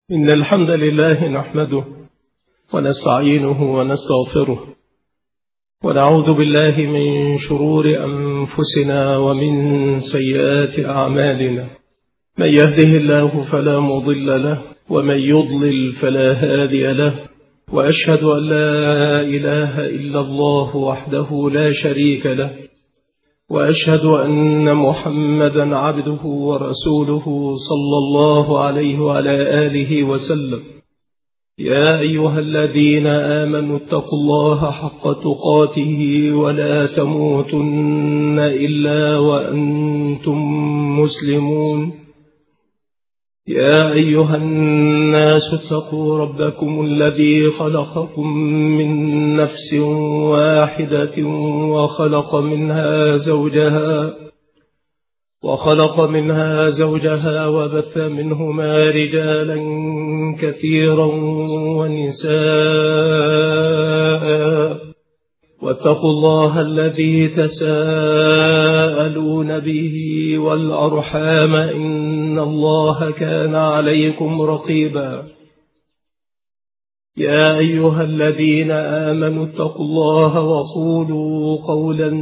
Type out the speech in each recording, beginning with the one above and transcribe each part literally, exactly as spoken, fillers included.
إن الحمد لله نحمده ونستعينه ونستغفره ونعوذ بالله من شرور أنفسنا ومن سيئات أعمالنا. من يهده الله فلا مضل له ومن يضلل فلا هادي له، وأشهد أن لا إله إلا الله وحده لا شريك له، وأشهد أن محمدا عبده ورسوله صلى الله عليه وعلى آله وسلم. يا أيها الذين آمنوا اتقوا الله حق تقاته ولا تموتن إلا وأنتم مسلمون. يا أيها الناس اتقوا ربكم الذي خلقكم من نفس واحدة وخلق منها زوجها وخلق منها زوجها وبث منهما رجالا كثيرا ونساء، واتقوا الله الذي تساءلون به والأرحام إن الله كان عليكم رقيبا. يا أيها الذين آمنوا اتقوا الله وقولوا قولا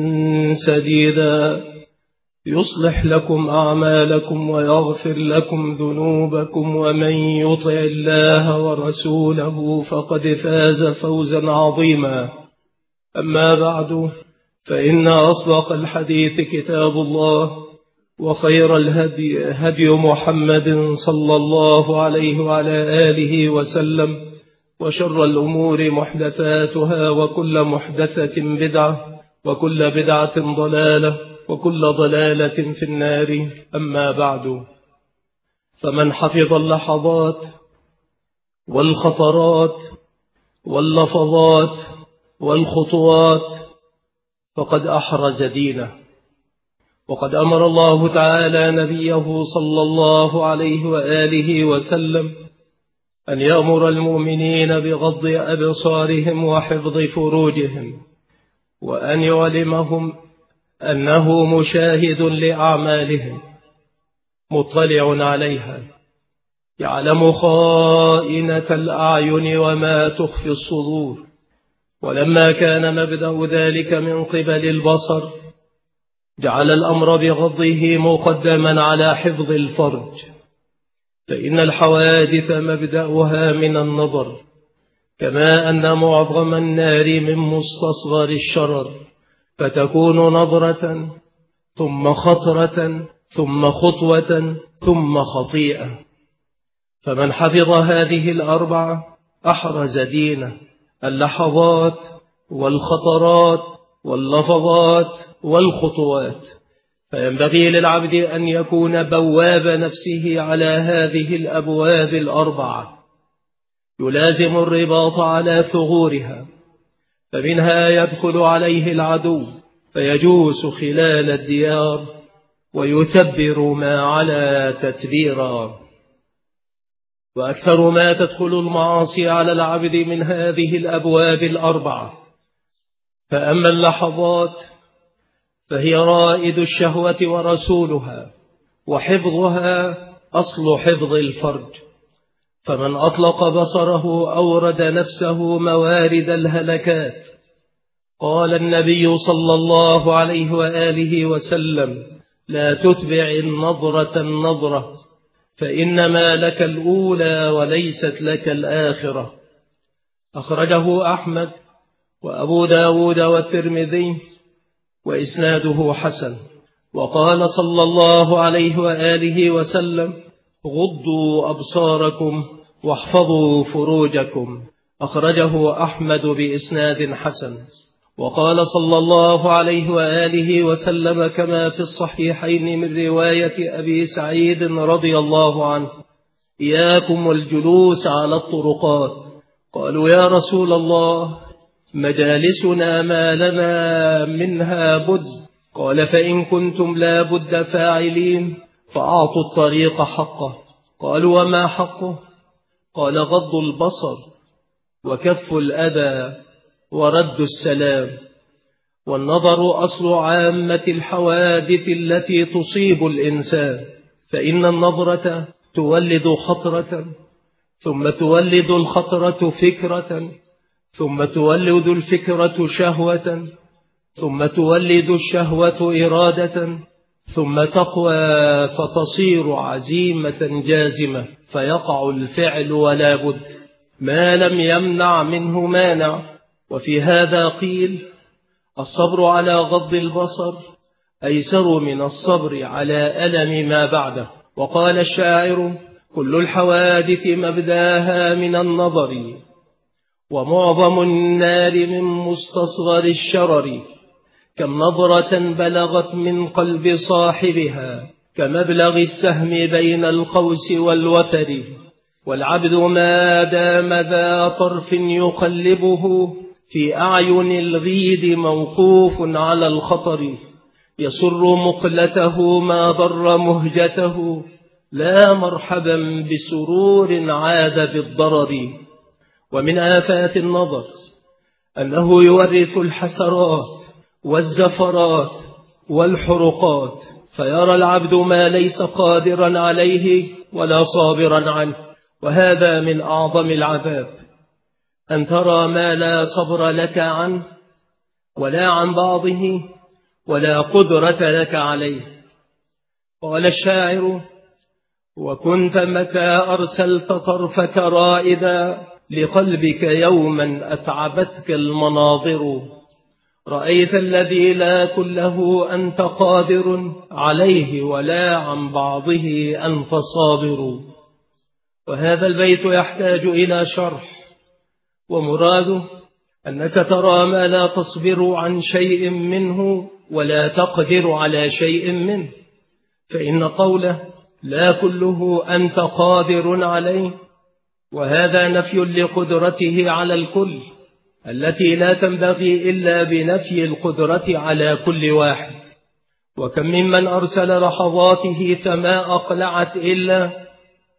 سديدا يصلح لكم أعمالكم ويغفر لكم ذنوبكم، ومن يطع الله ورسوله فقد فاز فوزا عظيما. أما بعد، فإن أصدق الحديث كتاب الله، وخير الهدي هدي محمد صلى الله عليه وعلى آله وسلم، وشر الأمور محدثاتها، وكل محدثة بدعة، وكل بدعة ضلالة، وكل ضلالة في النار. أما بعد، فمن حفظ اللحظات والخطرات واللفظات والخطوات فقد أحرز دينه. وقد أمر الله تعالى نبيه صلى الله عليه وآله وسلم أن يأمر المؤمنين بغض أبصارهم وحفظ فروجهم، وأن يعلمهم أنه مشاهد لأعمالهم مطلع عليها، يعلم خائنة الأعين وما تخفي الصدور. ولما كان مبدأ ذلك من قبل البصر، جعل الأمر بغضه مقدما على حفظ الفرج، فإن الحوادث مبدأها من النظر، كما أن معظم النار من مستصغر الشرر، فتكون نظرة ثم خطرة ثم خطوة ثم خطيئة. فمن حفظ هذه الأربعة أحرز دينه: اللحظات والخطرات واللفظات والخطوات. فينبغي للعبد أن يكون بواب نفسه على هذه الأبواب الأربعة، يلازم الرباط على ثغورها، فمنها يدخل عليه العدو فيجوس خلال الديار ويتبر ما على تتبيرا. وأكثر ما تدخل المعاصي على العبد من هذه الأبواب الأربعة. فأما اللحظات فهي رائد الشهوة ورسولها، وحفظها أصل حفظ الفرج. فمن أطلق بصره أورد نفسه موارد الهلكات. قال النبي صلى الله عليه وآله وسلم: لا تتبع النظرة النظرة، فإنما لك الأولى وليست لك الآخرة. أخرجه أحمد وأبو داود والترمذي وإسناده حسن. وقال صلى الله عليه وآله وسلم: غضوا أبصاركم واحفظوا فروجكم. أخرجه أحمد بإسناد حسن. وقال صلى الله عليه وآله وسلم كما في الصحيحين من رواية أبي سعيد رضي الله عنه: إياكم والجلوس على الطرقات. قالوا: يا رسول الله، مجالسنا ما لنا منها بد. قال: فإن كنتم لا بد فاعلين فأعطوا الطريق حقه. قالوا: وما حقه؟ قال: غض البصر وكف الأذى ورد السلام. والنظر أصل عامة الحوادث التي تصيب الإنسان، فإن النظرة تولد خطرة، ثم تولد الخطرة فكرة، ثم تولد الفكرة شهوة، ثم تولد الشهوة إرادة، ثم تقوى فتصير عزيمة جازمة، فيقع الفعل ولا بد ما لم يمنع منه مانع. وفي هذا قيل: الصبر على غض البصر أيسر من الصبر على ألم ما بعده. وقال الشاعر: كل الحوادث مبداها من النظر، ومعظم النار من مستصغر الشرر، كم نظرة بلغت من قلب صاحبها كمبلغ السهم بين القوس والوتر. والعبد ما دام ذا طرف يقلبه في أعين الغيد موقوف على الخطر، يسر مقلته ما ضر مهجته، لا مرحبا بسرور عاد بالضرر. ومن آفات النظر أنه يورث الحسرات والزفرات والحرقات، فيرى العبد ما ليس قادرا عليه ولا صابرا عنه. وهذا من أعظم العذاب، أن ترى ما لا صبر لك عنه ولا عن بعضه ولا قدرة لك عليه. قال الشاعر: وكنت متى أرسلت طرفك رائدا لقلبك يوما أتعبتك المناظر، رأيت الذي لا كله أنت قادر عليه ولا عن بعضه أنت صابر. وهذا البيت يحتاج إلى شرح، ومراده أنك ترى ما لا تصبر عن شيء منه ولا تقدر على شيء منه، فإن قوله لا كله أنت قادر عليه، وهذا نفي لقدرته على الكل التي لا تنبغي إلا بنفي القدرة على كل واحد. وكم ممن أرسل لحظاته فما أقلعت إلا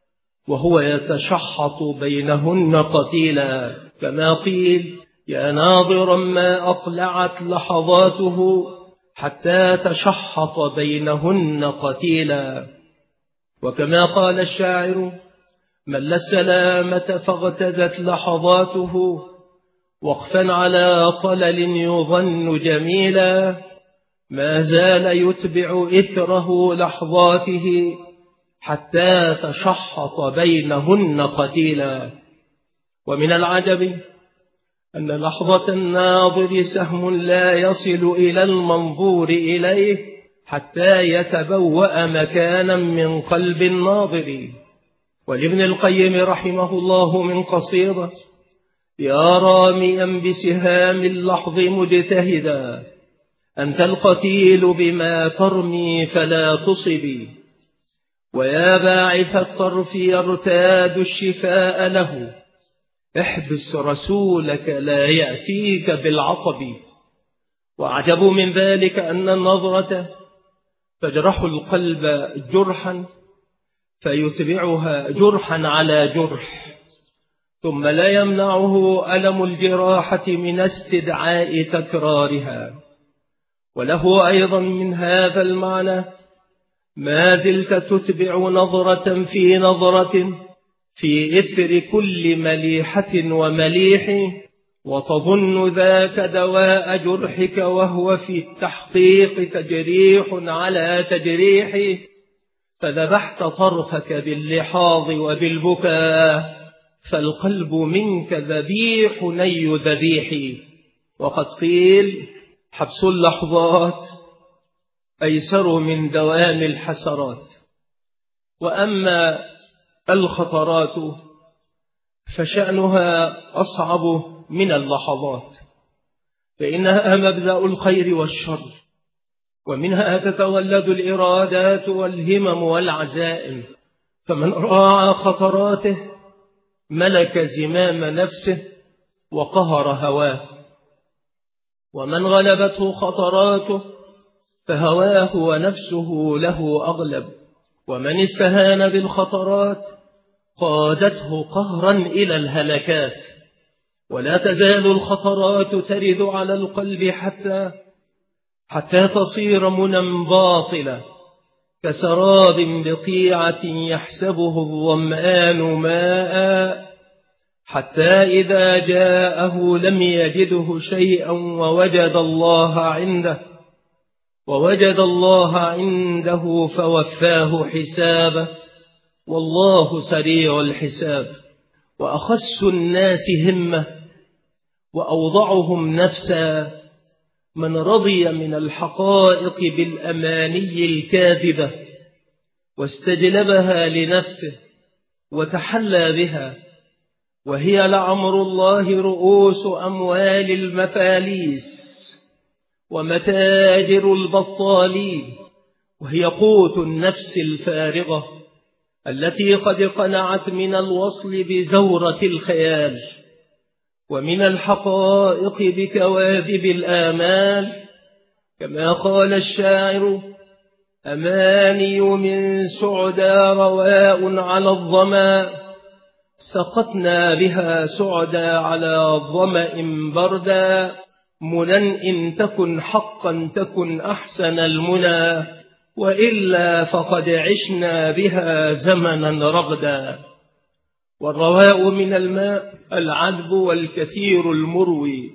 وهو يتشحط بينهن قتيلا، كما قيل: يا ناظرا ما أقلعت لحظاته حتى تشحط بينهن قتيلا. وكما قال الشاعر: مل السلامة فاغتدت لحظاته، وقفا على طلل يظن جميلا، ما زال يتبع إثره لحظاته حتى تشحط بينهن قتيلا. ومن العجب أن لحظة الناظر سهم لا يصل إلى المنظور إليه حتى يتبوأ مكانا من قلب الناظر. ولابن القيم رحمه الله من قصيدة: يا راميا بسهام اللحظ مجتهدا، أنت القتيل بما ترمي فلا تصبي، ويا باعث الطرف يرتاد الشفاء له، احبس رسولك لا يأتيك بالعطب. وأعجب من ذلك أن النظرة تجرح القلب جرحا فيتبعها جرحا على جرح، ثم لا يمنعه ألم الجراحة من استدعاء تكرارها. وله أيضا من هذا المعنى: ما زلت تتبع نظرة في نظرة في إثر كل مليحة ومليح، وتظن ذاك دواء جرحك وهو في التحقيق تجريح على تجريح، فذبحت طرفك باللحاظ وبالبكاء، فالقلب منك ذبيح ني ذبيح. وقد قيل: حبس اللحظات أيسر من دوام الحسرات. وأما الخطرات فشأنها أصعب من اللحظات، فإنها مبدأ الخير والشر، ومنها تتولد الإرادات والهمم والعزائم. فمن راعى خطراته ملك زمام نفسه وقهر هواه، ومن غلبته خطراته فهواه ونفسه له أغلب، ومن استهان بالخطرات قادته قهرا إلى الهلكات. ولا تزال الخطرات ترد على القلب حتى حتى تصير منى باطلة، كسراب بقيعة يحسبه الظمآن ماء حتى إذا جاءه لم يجده شيئا ووجد الله عنده ووجد الله عنده فوفاه حسابه والله سريع الحساب. وأخس الناس همة وأوضعهم نفسا من رضي من الحقائق بالأماني الكاذبة واستجلبها لنفسه وتحلى بها، وهي لعمر الله رؤوس أموال المفاليس ومتاجر البطالين، وهي قوت النفس الفارغة التي قد قنعت من الوصل بزورة الخيال ومن الحقائق بكواذب الآمال. كما قال الشاعر: أماني من سعدى رواء على الظما، سقطنا بها سعدى على ظمأ بردا، منى إن تكن حقا تكن أحسن المنى، وإلا فقد عشنا بها زمنا رغدا. والرواء من الماء العذب والكثير المروي.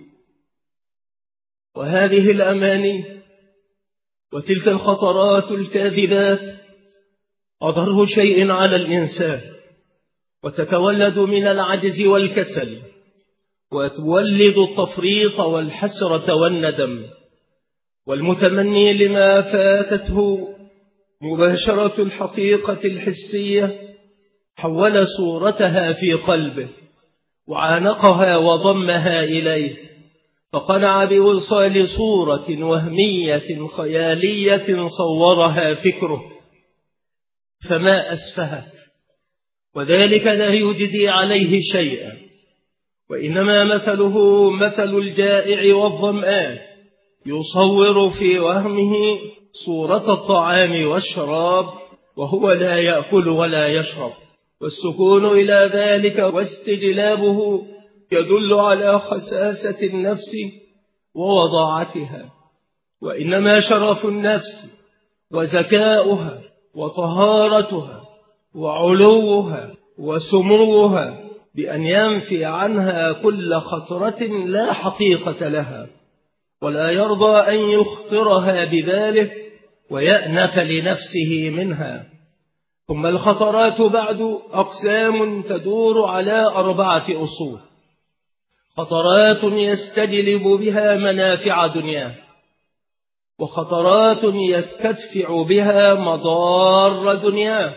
وهذه الأماني وتلك الخطرات الكاذبات أضر شيء على الإنسان، وتتولد من العجز والكسل، وتولد التفريط والحسرة والندم، والمتمني لما فاتته مباشرة الحقيقة الحسية حول صورتها في قلبه وعانقها وضمها إليه، فقنع بوصال صورة وهمية خيالية صورها فكره، فما أسفه، وذلك لا يجدي عليه شيئا، وإنما مثله مثل الجائع والظمآن، يصور في وهمه صورة الطعام والشراب وهو لا يأكل ولا يشرب. والسكون إلى ذلك واستجلابه يدل على خساسة النفس ووضاعتها، وإنما شرف النفس وزكاؤها وطهارتها وعلوها وسموها بأن ينفي عنها كل خطرة لا حقيقة لها، ولا يرضى أن يخطرها بذلك ويأنف لنفسه منها. ثم الخطرات بعد أقسام تدور على أربعة أصول: خطرات يستجلب بها منافع دنياه، وخطرات يستدفع بها مضار دنياه،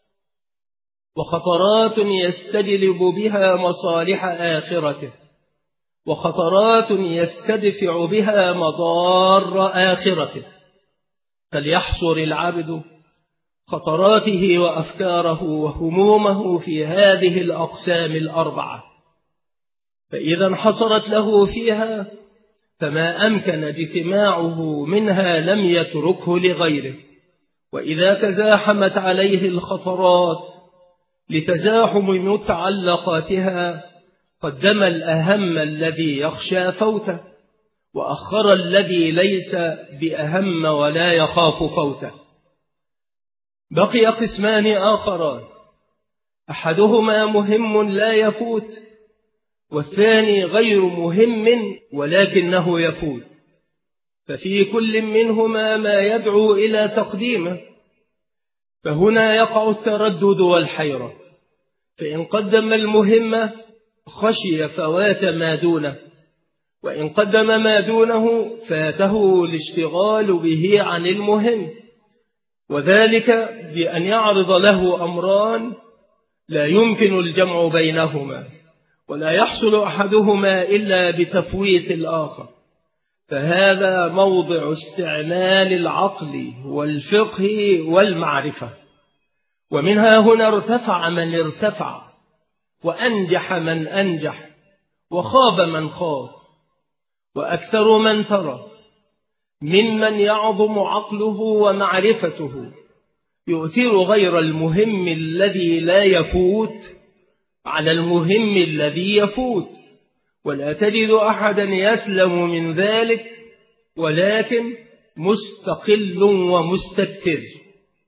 وخطرات يستجلب بها مصالح آخرته، وخطرات يستدفع بها مضار آخرته. فليحصر العبد خطراته وأفكاره وهمومه في هذه الأقسام الأربعة، فإذا انحصرت له فيها فما أمكن اجتماعه منها لم يتركه لغيره. وإذا تزاحمت عليه الخطرات لتزاحم متعلقاتها قدم الأهم الذي يخشى فوته، وأخر الذي ليس بأهم ولا يخاف فوته. بقي قسمان آخران: أحدهما مهم لا يفوت، والثاني غير مهم ولكنه يفوت، ففي كل منهما ما يدعو إلى تقديمه. فهنا يقع التردد والحيرة، فإن قدم المهم خشي فوات ما دونه، وإن قدم ما دونه فاته الاشتغال به عن المهم، وذلك بأن يعرض له أمران لا يمكن الجمع بينهما، ولا يحصل أحدهما إلا بتفويت الآخر. فهذا موضع استعمال العقل والفقه والمعرفة. ومنها هنا ارتفع من ارتفع، وأنجح من أنجح، وخاب من خاب، وأكثر من ترى ممن يعظم عقله ومعرفته يؤثر غير المهم الذي لا يفوت على المهم الذي يفوت، ولا تجد أحدا يسلم من ذلك، ولكن مستقل ومستكثر.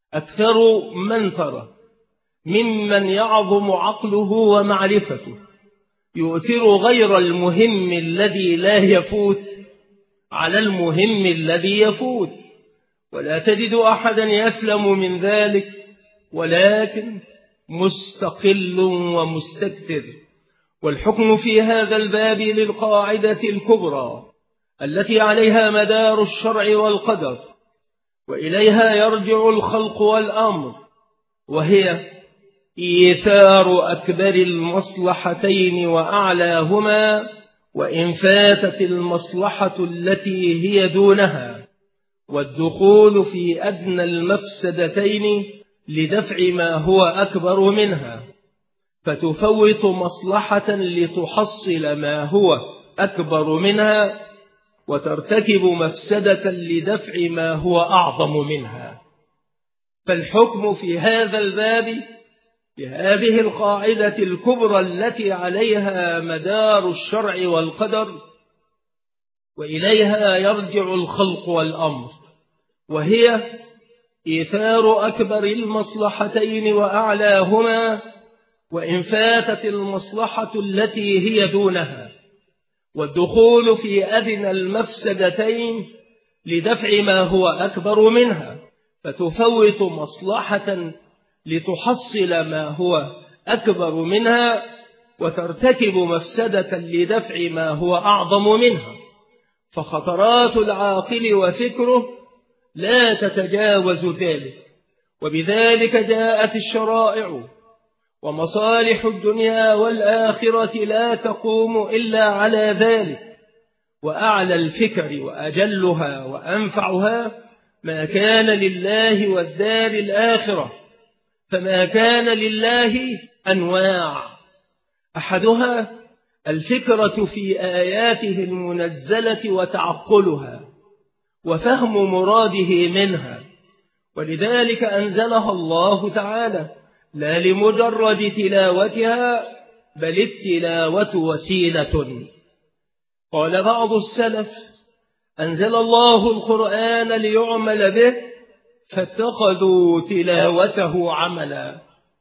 أكثر من ترى ممن يعظم عقله ومعرفته يؤثر غير المهم الذي لا يفوت على المهم الذي يفوت، ولا تجد أحدا يسلم من ذلك، ولكن مستقل ومستكثر. والحكم في هذا الباب للقاعدة الكبرى التي عليها مدار الشرع والقدر، وإليها يرجع الخلق والأمر، وهي إيثار أكبر المصلحتين وأعلاهما، وإن فاتت المصلحة التي هي دونها، والدخول في أدنى المفسدتين لدفع ما هو أكبر منها، فتفوت مصلحة لتحصل ما هو أكبر منها، وترتكب مفسدة لدفع ما هو أعظم منها. فالحكم في هذا الباب بهذه القاعدة الكبرى التي عليها مدار الشرع والقدر، وإليها يرجع الخلق والأمر، وهي إيثار أكبر المصلحتين وأعلاهما، وإن فاتت المصلحة التي هي دونها، والدخول في أدنى المفسدتين لدفع ما هو أكبر منها، فتفوت مصلحة لتحصل ما هو أكبر منها، وترتكب مفسدة لدفع ما هو أعظم منها. فخطرات العاقل وفكره لا تتجاوز ذلك، وبذلك جاءت الشرائع، ومصالح الدنيا والآخرة لا تقوم إلا على ذلك. وأعلى الفكر وأجلها وأنفعها ما كان لله والدار الآخرة. فما كان لله أنواع، أحدها الفكرة في آياته المنزلة وتعقلها وفهم مراده منها، ولذلك أنزلها الله تعالى لا لمجرد تلاوتها، بل التلاوة وسيلة. قال بعض السلف: أنزل الله القرآن ليعمل به فاتخذوا تلاوته عملا.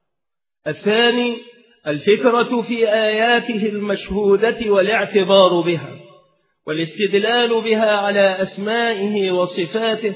الثاني الفكرة في آياته المشهودة والاعتبار بها والاستدلال بها على أسمائه وصفاته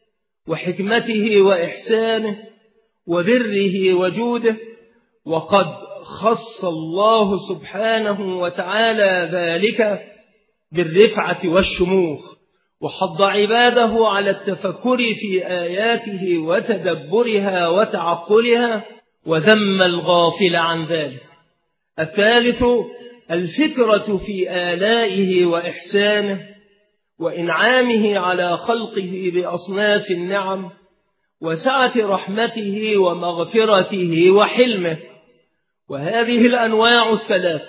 وحكمته وإحسانه وبره وجوده. وقد خص الله سبحانه وتعالى ذلك بالرفعة والشموخ، وحض عباده على التفكر في آياته وتدبرها وتعقلها، وذم الغافل عن ذلك. الثالث الفكرة في آلائه وإحسانه وإنعامه على خلقه بأصناف النعم وسعة رحمته ومغفرته وحلمه. وهذه الأنواع الثلاث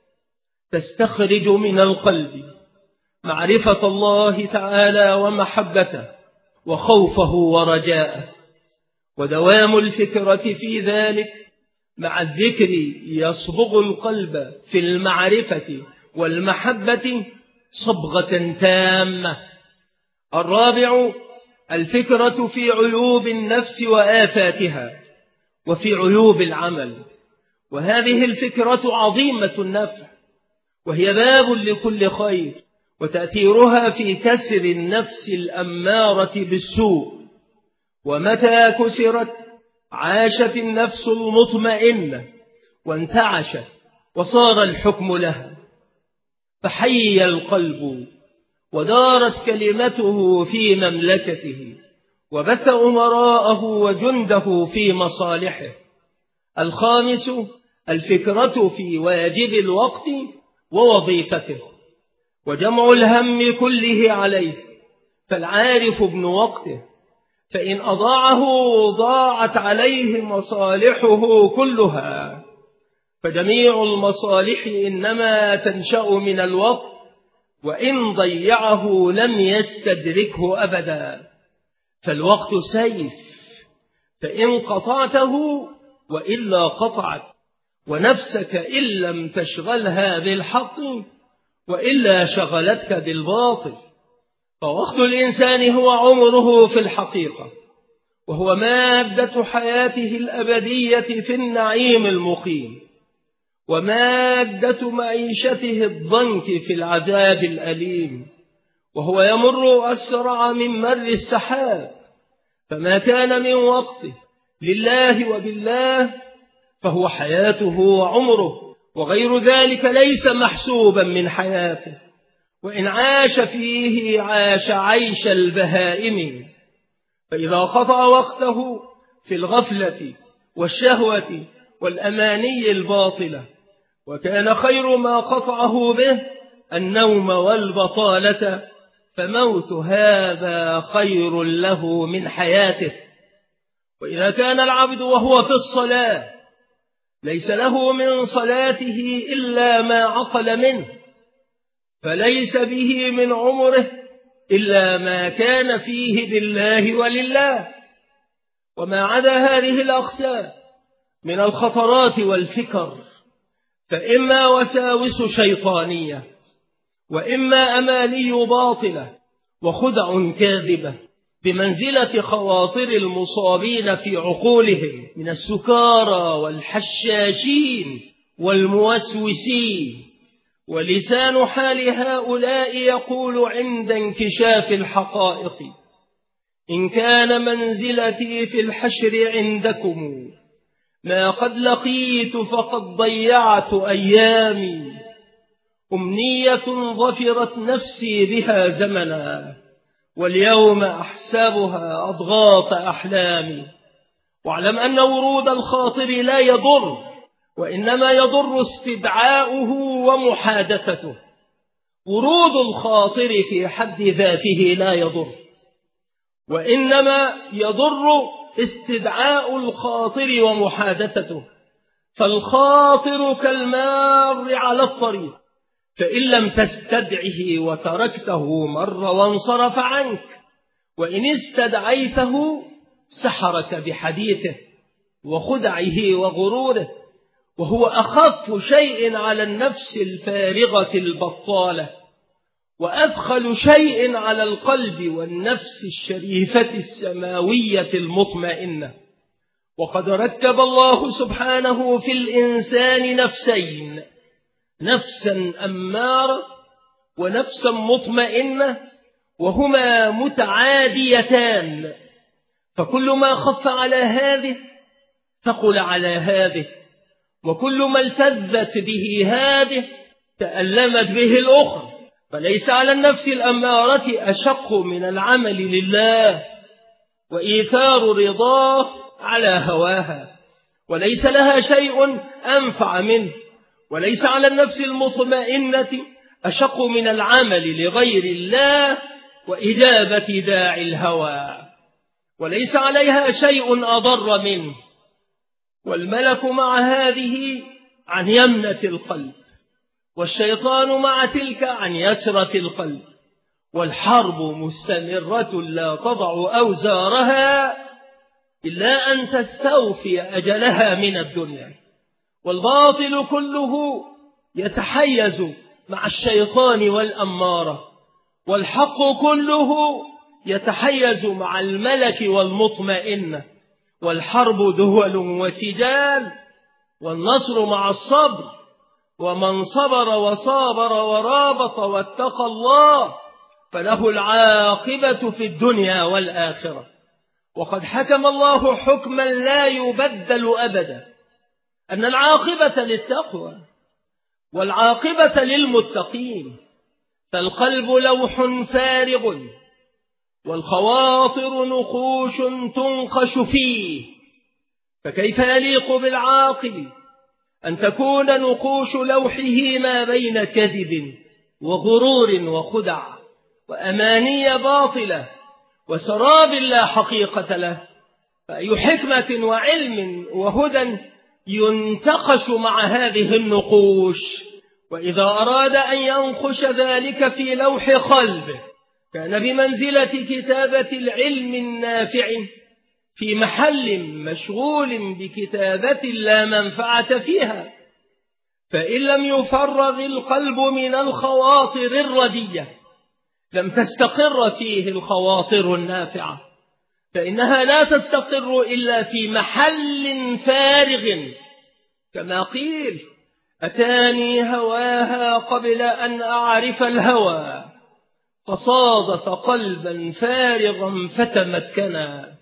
تستخرج من القلب معرفة الله تعالى ومحبته وخوفه ورجاءه، ودوام الفكرة في ذلك مع الذكر يصبغ القلب في المعرفة والمحبة صبغة تامة. الرابع الفكرة في عيوب النفس وآفاتها وفي عيوب العمل، وهذه الفكرة عظيمة النفع، وهي باب لكل خير، وتأثيرها في كسر النفس الأمارة بالسوء. ومتى كسرت عاشت النفس المطمئنة وانتعشت وصار الحكم لها، فحي القلب ودارت كلمته في مملكته، وبث أمراءه وجنده في مصالحه. الخامس الفكرة في واجب الوقت ووظيفته وجمع الهم كله عليه، فالعارف ابن وقته، فإن أضاعه ضاعت عليه مصالحه كلها. فجميع المصالح إنما تنشأ من الوقت، وإن ضيعه لم يستدركه أبدا. فالوقت سيف، فإن قطعته وإلا قطعت، ونفسك إن لم تشغلها بالحق وإلا شغلتك بالباطل. فوقت الإنسان هو عمره في الحقيقة، وهو مادة حياته الأبدية في النعيم المقيم، ومادة معيشته الضنك في العذاب الأليم، وهو يمر أسرع من مر السحاب، فما كان من وقته لله وبالله فهو حياته وعمره، وغير ذلك ليس محسوبا من حياته، وإن عاش فيه عاش عيش البهائم. فإذا قطع وقته في الغفلة والشهوة والأماني الباطلة، وكان خير ما قطعه به النوم والبطالة، فموت هذا خير له من حياته. وإذا كان العبد وهو في الصلاة ليس له من صلاته إلا ما عقل منه، فليس به من عمره إلا ما كان فيه بالله ولله. وما عدا هذه الأقسام من الخطرات والفكر فإما وساوس شيطانية، وإما أماني باطلة وخدع كاذبة بمنزلة خواطر المصابين في عقولهم من السكارى والحشاشين والموسوسين. ولسان حال هؤلاء يقول عند انكشاف الحقائق: إن كان منزلتي في الحشر عندكم ما قد لقيت فقد ضيعت أيامي، أمنية ظفرت نفسي بها زمنا، واليوم أحسبها أضغاث أحلامي. واعلم أن ورود الخاطر لا يضر، وإنما يضر استدعاؤه ومحادثته. ورود الخاطر في حد ذاته لا يضر، وإنما يضر استدعاء الخاطر ومحادثته. فالخاطر كالمار على الطريق، فإن لم تستدعه وتركته مر وانصرف عنك، وإن استدعيته سحرك بحديثه وخدعه وغروره، وهو أخف شيء على النفس الفارغة البطالة، وأدخل شيء على القلب والنفس الشريفة السماوية المطمئنة. وقد ركب الله سبحانه في الإنسان نفسين: نفسا أمارة ونفسا مطمئنة، وهما متعاديتان، فكل ما خف على هذه ثقل على هذه، وكل ما التذت به هذه تألمت به الأخرى. فليس على النفس الأمارة أشق من العمل لله وإيثار رضاه على هواها، وليس لها شيء أنفع منه. وليس على النفس المطمئنة أشق من العمل لغير الله وإجابة داعي الهوى، وليس عليها شيء أضر منه. والملك مع هذه عن يمنة القلب، والشيطان مع تلك عن يسرة القلب، والحرب مستمرة لا تضع أوزارها إلا أن تستوفي أجلها من الدنيا. والباطل كله يتحيز مع الشيطان والأمارة، والحق كله يتحيز مع الملك والمطمئنة. والحرب دول وسجال، والنصر مع الصبر، ومن صبر وصابر ورابط واتقى الله فله العاقبة في الدنيا والآخرة. وقد حكم الله حكما لا يبدل أبدا، أن العاقبة للتقوى والعاقبة للمتقين. فالقلب لوح فارغ، والخواطر نقوش تنقش فيه، فكيف يليق بالعاقل أن تكون نقوش لوحه ما بين كذب وغرور وخدع وأماني باطلة وسراب لا حقيقة له؟ فأي حكمة وعلم وهدى ينتقش مع هذه النقوش؟ وإذا أراد أن ينقش ذلك في لوح قلبه كان بمنزلة كتابة العلم النافع في محل مشغول بكتابة لا منفعة فيها. فإن لم يفرغ القلب من الخواطر الردية لم تستقر فيه الخواطر النافعة، فإنها لا تستقر إلا في محل فارغ، كما قيل: أتاني هواها قبل أن أعرف الهوى، فصادف قلبا فارغا فتمكنا.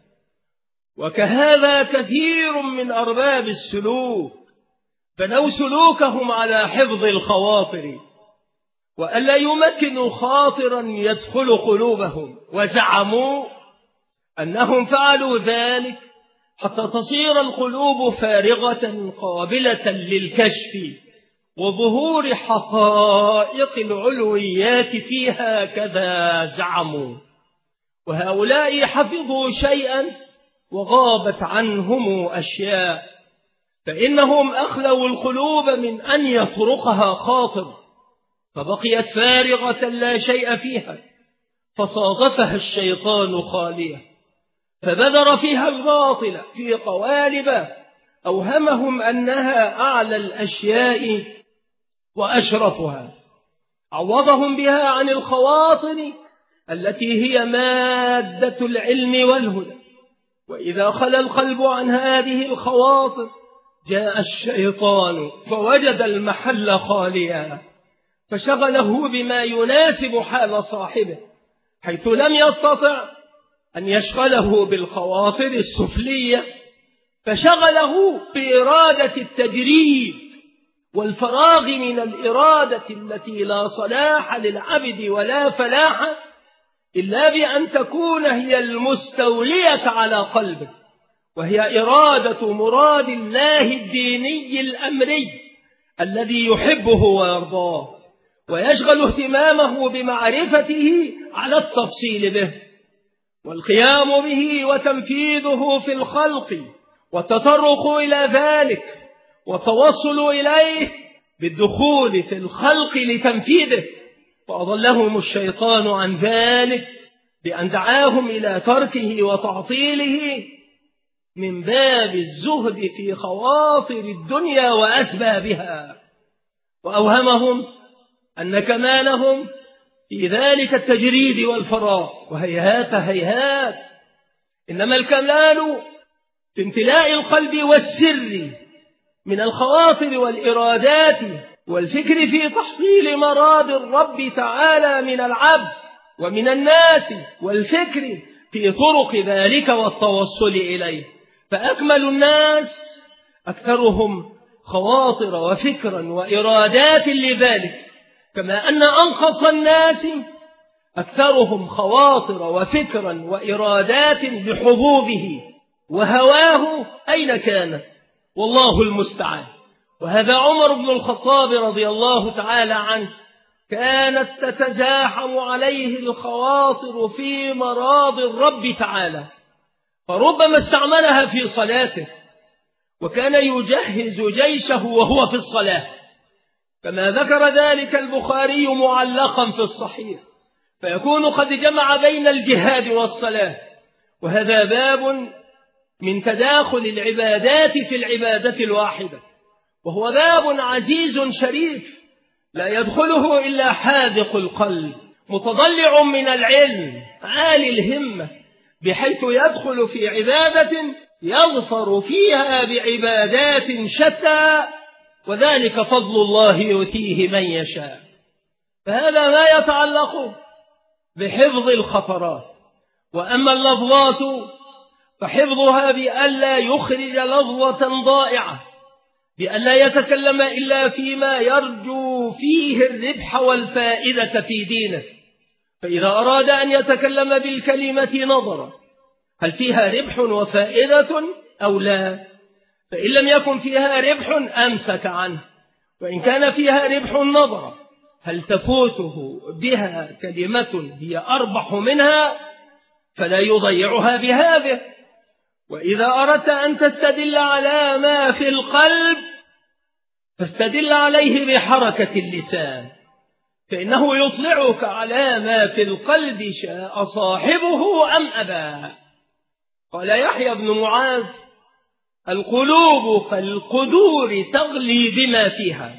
وكهذا كثير من أرباب السلوك بنوا سلوكهم على حفظ الخواطر، وألا يمكنوا خاطرا يدخل قلوبهم، وزعموا أنهم فعلوا ذلك حتى تصير القلوب فارغة قابلة للكشف وظهور حقائق العلويات فيها، كذا زعموا. وهؤلاء حفظوا شيئا وغابت عنهم أشياء، فإنهم أخلوا القلوب من أن يطرقها خاطر، فبقيت فارغة لا شيء فيها، فصادفها الشيطان خالية، فبذر فيها الباطل في قوالب أوهمهم أنها أعلى الأشياء وأشرفها، عوضهم بها عن الخواطر التي هي مادة العلم والهدى. وإذا خلا القلب عن هذه الخواطر جاء الشيطان فوجد المحل خاليا، فشغله بما يناسب حال صاحبه، حيث لم يستطع أن يشغله بالخواطر السفلية، فشغله بإرادة التجريد والفراغ من الإرادة التي لا صلاح للعبد ولا فلاح إلا بأن تكون هي المستولية على قلبه، وهي إرادة مراد الله الديني الأمري الذي يحبه ويرضاه، ويشغل اهتمامه بمعرفته على التفصيل به والقيام به وتنفيذه في الخلق، والتطرق إلى ذلك والتوصل إليه بالدخول في الخلق لتنفيذه. فأضلهم الشيطان عن ذلك بأن دعاهم إلى تركه وتعطيله من باب الزهد في خواطر الدنيا وأسبابها، وأوهمهم أن كمالهم في ذلك التجريد والفراغ، وهيهات هيهات، إنما الكمال في امتلاء القلب والسر من الخواطر والإرادات والفكر في تحصيل مراد الرب تعالى من العبد ومن الناس، والفكر في طرق ذلك والتوصل إليه. فأكمل الناس أكثرهم خواطر وفكرا وإرادات لذلك، كما أن أنقص الناس أكثرهم خواطر وفكرا وإرادات لحظوظه وهواه أين كان، والله المستعان. وهذا عمر بن الخطاب رضي الله تعالى عنه كانت تتزاحم عليه الخواطر في مراض الرب تعالى، فربما استعملها في صلاته، وكان يجهز جيشه وهو في الصلاة، كما ذكر ذلك البخاري معلقا في الصحيح، فيكون قد جمع بين الجهاد والصلاة. وهذا باب من تداخل العبادات في العبادة الواحدة، وهو باب عزيز شريف لا يدخله إلا حاذق القلب متضلع من العلم عالي الهمة، بحيث يدخل في عبادة يظفر فيها بعبادات شتى، وذلك فضل الله يؤتيه من يشاء. فهذا ما يتعلق بحفظ الخطرات. وأما اللفظات فحفظها بألا يخرج لفظة ضائعة، بألا يتكلم إلا فيما يرجو فيه الربح والفائدة في دينه. فإذا أراد أن يتكلم بالكلمة نظر هل فيها ربح وفائدة أو لا، فإن لم يكن فيها ربح أمسك عنه، وإن كان فيها ربح نظر هل تفوته بها كلمة هي أربح منها فلا يضيعها بهذه. وإذا أردت أن تستدل على ما في القلب فاستدل عليه بحركة اللسان، فإنه يطلعك على ما في القلب شاء صاحبه أم أبى. قال يحيى بن معاذ: القلوب كالقدور تغلي بما فيها،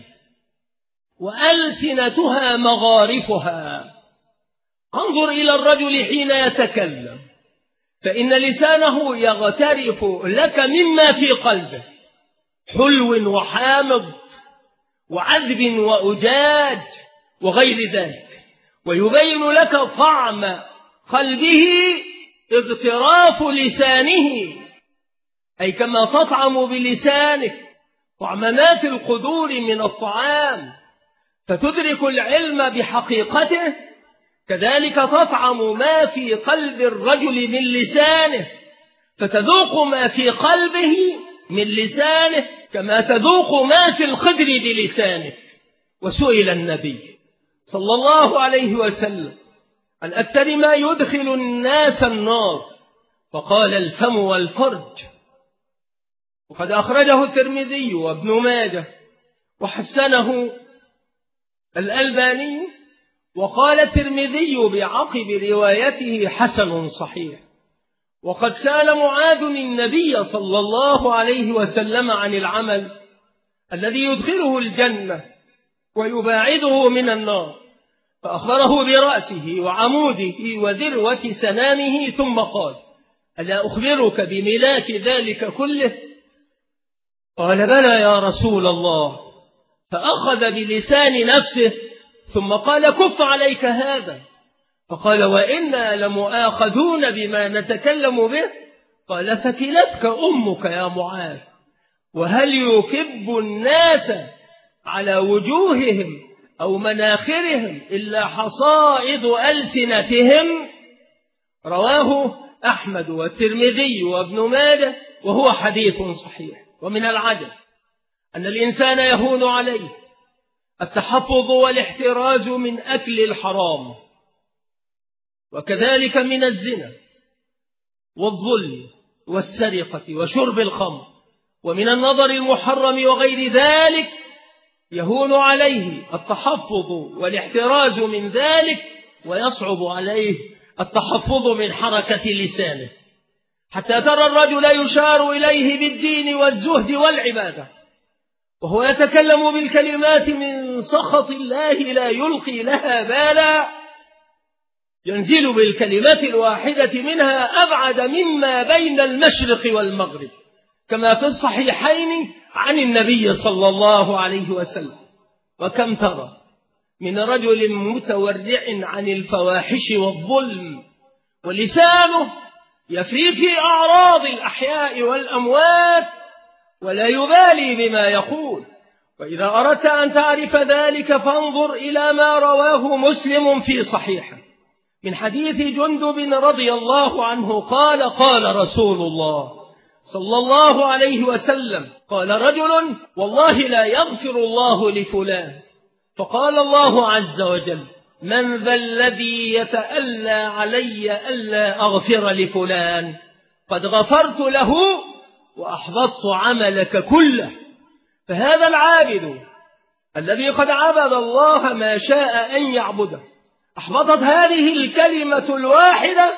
وألسنتها مغارفها. انظر إلى الرجل حين يتكلم، فإن لسانه يغترف لك مما في قلبه، حلو وحامض وعذب وأجاج وغير ذلك، ويبين لك طعم قلبه اغتراف لسانه، أي كما تطعم بلسانك طعم ما في القدور من الطعام فتدرك العلم بحقيقته، كذلك تطعم ما في قلب الرجل من لسانه فتذوق ما في قلبه من لسانه كما تذوق ما في الخدر بلسانك. وسئل النبي صلى الله عليه وسلم عن أكثر ما يدخل الناس النار فقال: الفم والفرج. وقد أخرجه الترمذي وابن ماجه وحسنه الألباني، وقال الترمذي بعقب روايته: حسن صحيح. وقد سأل معاذ النبي صلى الله عليه وسلم عن العمل الذي يدخله الجنة ويباعده من النار، فأخبره برأسه وعموده وذروة سنامه، ثم قال: ألا أخبرك بملاك ذلك كله؟ قال: بلى يا رسول الله. فأخذ بلسان نفسه ثم قال: كف عليك هذا. فقال: وإنا لمؤاخذون بما نتكلم به. قال: ثكلتك أمك يا معاذ، وهل يكب الناس على وجوههم أو مناخرهم إلا حصائد ألسنتهم؟ رواه أحمد والترمذي وابن ماجه وهو حديث صحيح. ومن العجب أن الإنسان يهون عليه التحفظ والاحتراز من أكل الحرام، وكذلك من الزنا والظلم والسرقة وشرب الخمر ومن النظر المحرم وغير ذلك، يهون عليه التحفظ والاحتراز من ذلك، ويصعب عليه التحفظ من حركة لسانه، حتى ترى الرجل يشار إليه بالدين والزهد والعبادة وهو يتكلم بالكلمات من سخط الله لا يلقي لها بالا، ينزل بالكلمة الواحدة منها أبعد مما بين المشرق والمغرب، كما في الصحيحين عن النبي صلى الله عليه وسلم. وكم ترى من رجل متورع عن الفواحش والظلم ولسانه يفري في أعراض الأحياء والأموات ولا يبالي بما يقول. وإذا أردت أن تعرف ذلك فانظر إلى ما رواه مسلم في صحيحه من حديث جندب رضي الله عنه قال: قال رسول الله صلى الله عليه وسلم: قال رجل: والله لا يغفر الله لفلان. فقال الله عز وجل: من ذا الذي يتألى علي ألا أغفر لفلان؟ قد غفرت له وأحبطت عملك كله. فهذا العابد الذي قد عبد الله ما شاء أن يعبده أحبطت هذه الكلمة الواحدة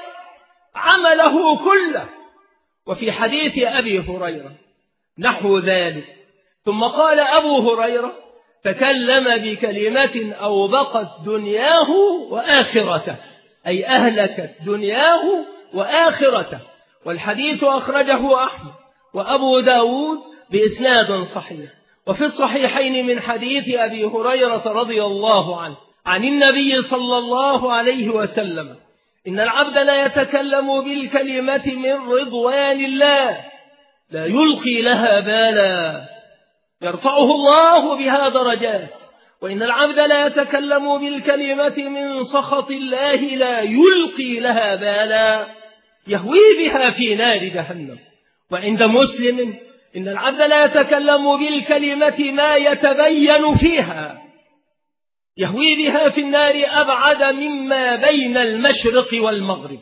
عمله كله. وفي حديث أبي هريرة نحو ذلك. ثم قال أبو هريرة: تكلم بكلمة أوبقت دنياه وآخرته، أي أهلكت دنياه وآخرته. والحديث أخرجه أحمد وأبو داود بإسناد صحيح. وفي الصحيحين من حديث أبي هريرة رضي الله عنه عن النبي صلى الله عليه وسلم: إن العبد لا يتكلم بالكلمة من رضوان الله لا يلقي لها بالا يرفعه الله بها درجات، وإن العبد لا يتكلم بالكلمة من سخط الله لا يلقي لها بالا يهوي بها في نار جهنم. وعند مسلم: إن العبد لا يتكلم بالكلمة ما يتبين فيها يهوي بها في النار أبعد مما بين المشرق والمغرب.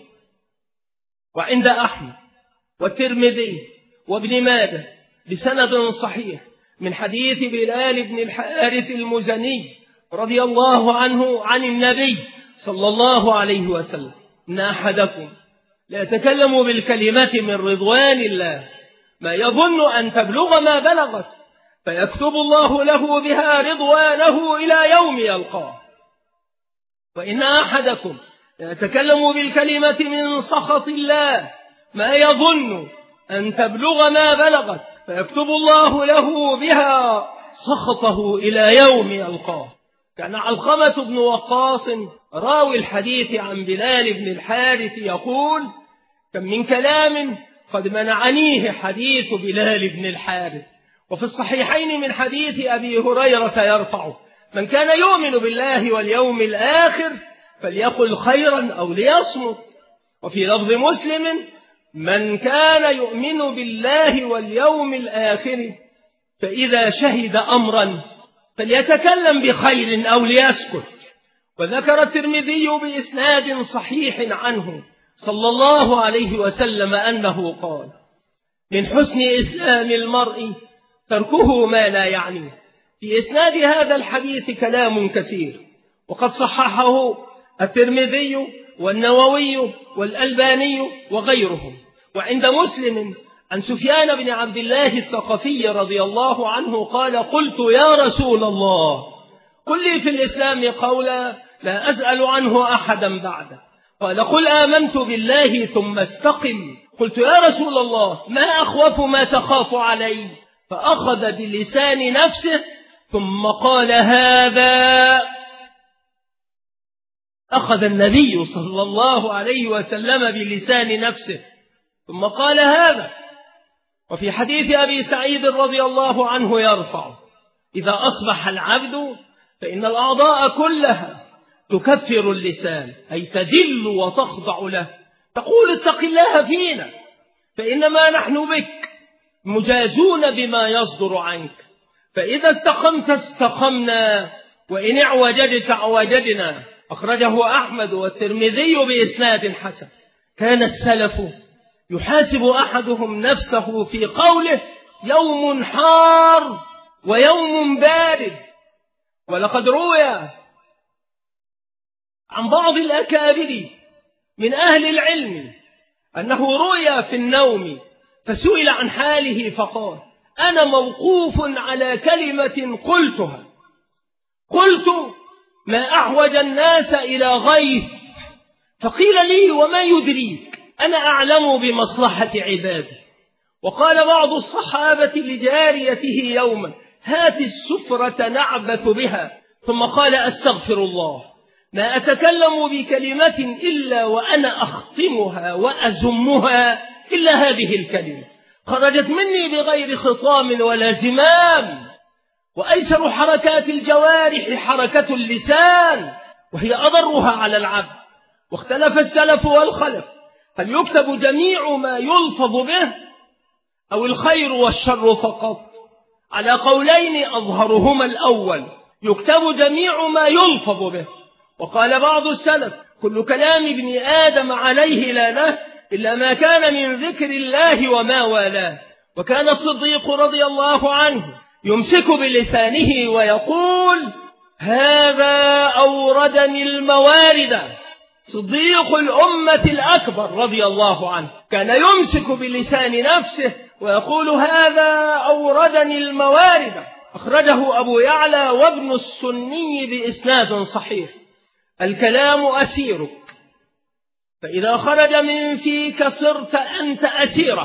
وعند أحمد والترمذي وابن ماجه بسند صحيح من حديث بلال بن الحارث المزني رضي الله عنه عن النبي صلى الله عليه وسلم: إن أحدكم لا يتكلم بالكلمة من رضوان الله ما يظن أن تبلغ ما بلغت، فيكتب الله له بها رضوانه إلى يوم يلقاه. وإن أحدكم لا يتكلم بالكلمة من سخط الله ما يظن أن تبلغ ما بلغت فيكتب الله له بها سخطه إلى يوم يلقاه. كان علقمة بن وقاص راوي الحديث عن بلال بن الحارث يقول: كم من كلام قد منعنيه حديث بلال بن الحارث. وفي الصحيحين من حديث أبي هريرة يرفعه: من كان يؤمن بالله واليوم الآخر فليقل خيرا أو ليصمت. وفي لفظ مسلم: من كان يؤمن بالله واليوم الآخر فإذا شهد أمرا فليتكلم بخير أو ليسكت. وذكر الترمذي بإسناد صحيح عنه صلى الله عليه وسلم أنه قال: من حسن إسلام المرء تركه ما لا يعنيه. في إسناد هذا الحديث كلام كثير، وقد صححه الترمذي والنووي والألباني وغيرهم. وعند مسلم عن سفيان بن عبد الله الثقفي رضي الله عنه قال: قلت يا رسول الله قل لي في الإسلام قولا لا أسأل عنه أحدا بعده. قال: قل آمنت بالله ثم استقم. قلت يا رسول الله ما أخوف ما تخاف علي؟ فأخذ بلسان نفسه ثم قال: هذا. أخذ النبي صلى الله عليه وسلم بلسان نفسه ثم قال: هذا. وفي حديث أبي سعيد رضي الله عنه يرفع: إذا أصبح العبد فإن الأعضاء كلها تكفر اللسان، أي تدل وتخضع له، تقول: اتق الله فينا فإنما نحن بك مجازون بما يصدر عنك، فإذا استقمت استقمنا وإن اعوججت اعوججنا. أخرجه أحمد والترمذي بإسناد حسن. كان السلف يحاسب أحدهم نفسه في قوله: يوم حار ويوم بارد. ولقد روي عن بعض الأكابر من أهل العلم أنه روي في النوم فسئل عن حاله فقال: أنا موقوف على كلمة قلتها، قلت: ما أحوج الناس إلى غيث، فقيل لي: وما يدريك، أنا أعلم بمصلحة عبادي. وقال بعض الصحابة لجاريته يوما: هات السفرة نعبث بها. ثم قال: أستغفر الله، ما أتكلم بكلمة إلا وأنا أختمها وأزمها إلا هذه الكلمة، خرجت مني بغير خطام ولا زمام. وأيسر حركات الجوارح حركة اللسان، وهي أضرها على العبد. واختلف السلف والخلف: هل يكتب جميع ما يلفظ به أو الخير والشر فقط؟ على قولين أظهرهما الأول: يكتب جميع ما يلفظ به. وقال بعض السلف: كل كلام ابن آدم عليه لعنة إلا ما كان من ذكر الله وما والاه. وكان الصديق رضي الله عنه يمسك بلسانه ويقول: هذا أوردني الموارد. صديق الأمة الأكبر رضي الله عنه كان يمسك بلسان نفسه ويقول: هذا أوردني الموارد. أخرجه أبو يعلى وابن السني بإسناد صحيح. الكلام أسيرك، فإذا خرج من فيك صرت أنت أسيره،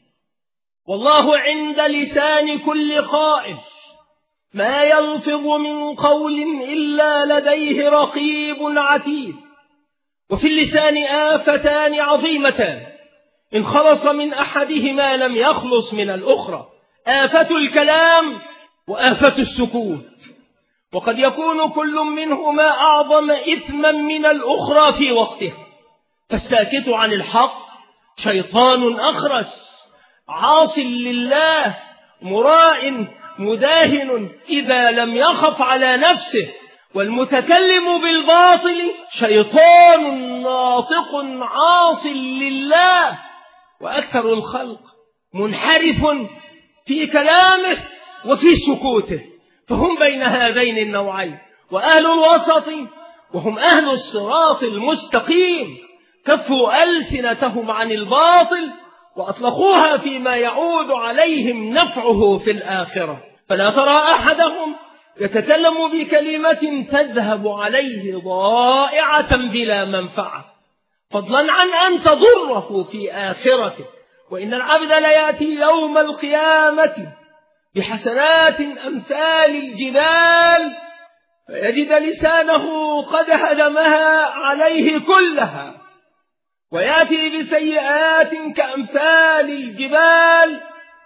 والله عند لسان كل خائف، ما يلفظ من قول إلا لديه رقيب عتيد. وفي اللسان آفتان عظيمتان، إن خلص من أحدهما لم يخلص من الأخرى: آفة الكلام وآفة السكوت. وقد يكون كل منهما أعظم إثما من الأخرى في وقتها. فالساكت عن الحق شيطان أخرس عاص لله مراء مداهن إذا لم يخف على نفسه، والمتكلم بالباطل شيطان ناطق عاص لله. وأكثر الخلق منحرف في كلامه وفي سكوته، فهم بين هذين النوعين. وأهل الوسط وهم أهل الصراط المستقيم كفوا ألسنتهم عن الباطل وأطلقوها فيما يعود عليهم نفعه في الآخرة. فلا ترى أحدهم يتكلم بكلمة تذهب عليه ضائعة بلا منفعة، فضلا عن أن تضره في آخرته. وإن العبد ليأتي يوم القيامة بحسنات أمثال الجبال فيجد لسانه قد هدمها عليه كلها، ويأتي بسيئات كأمثال الجبال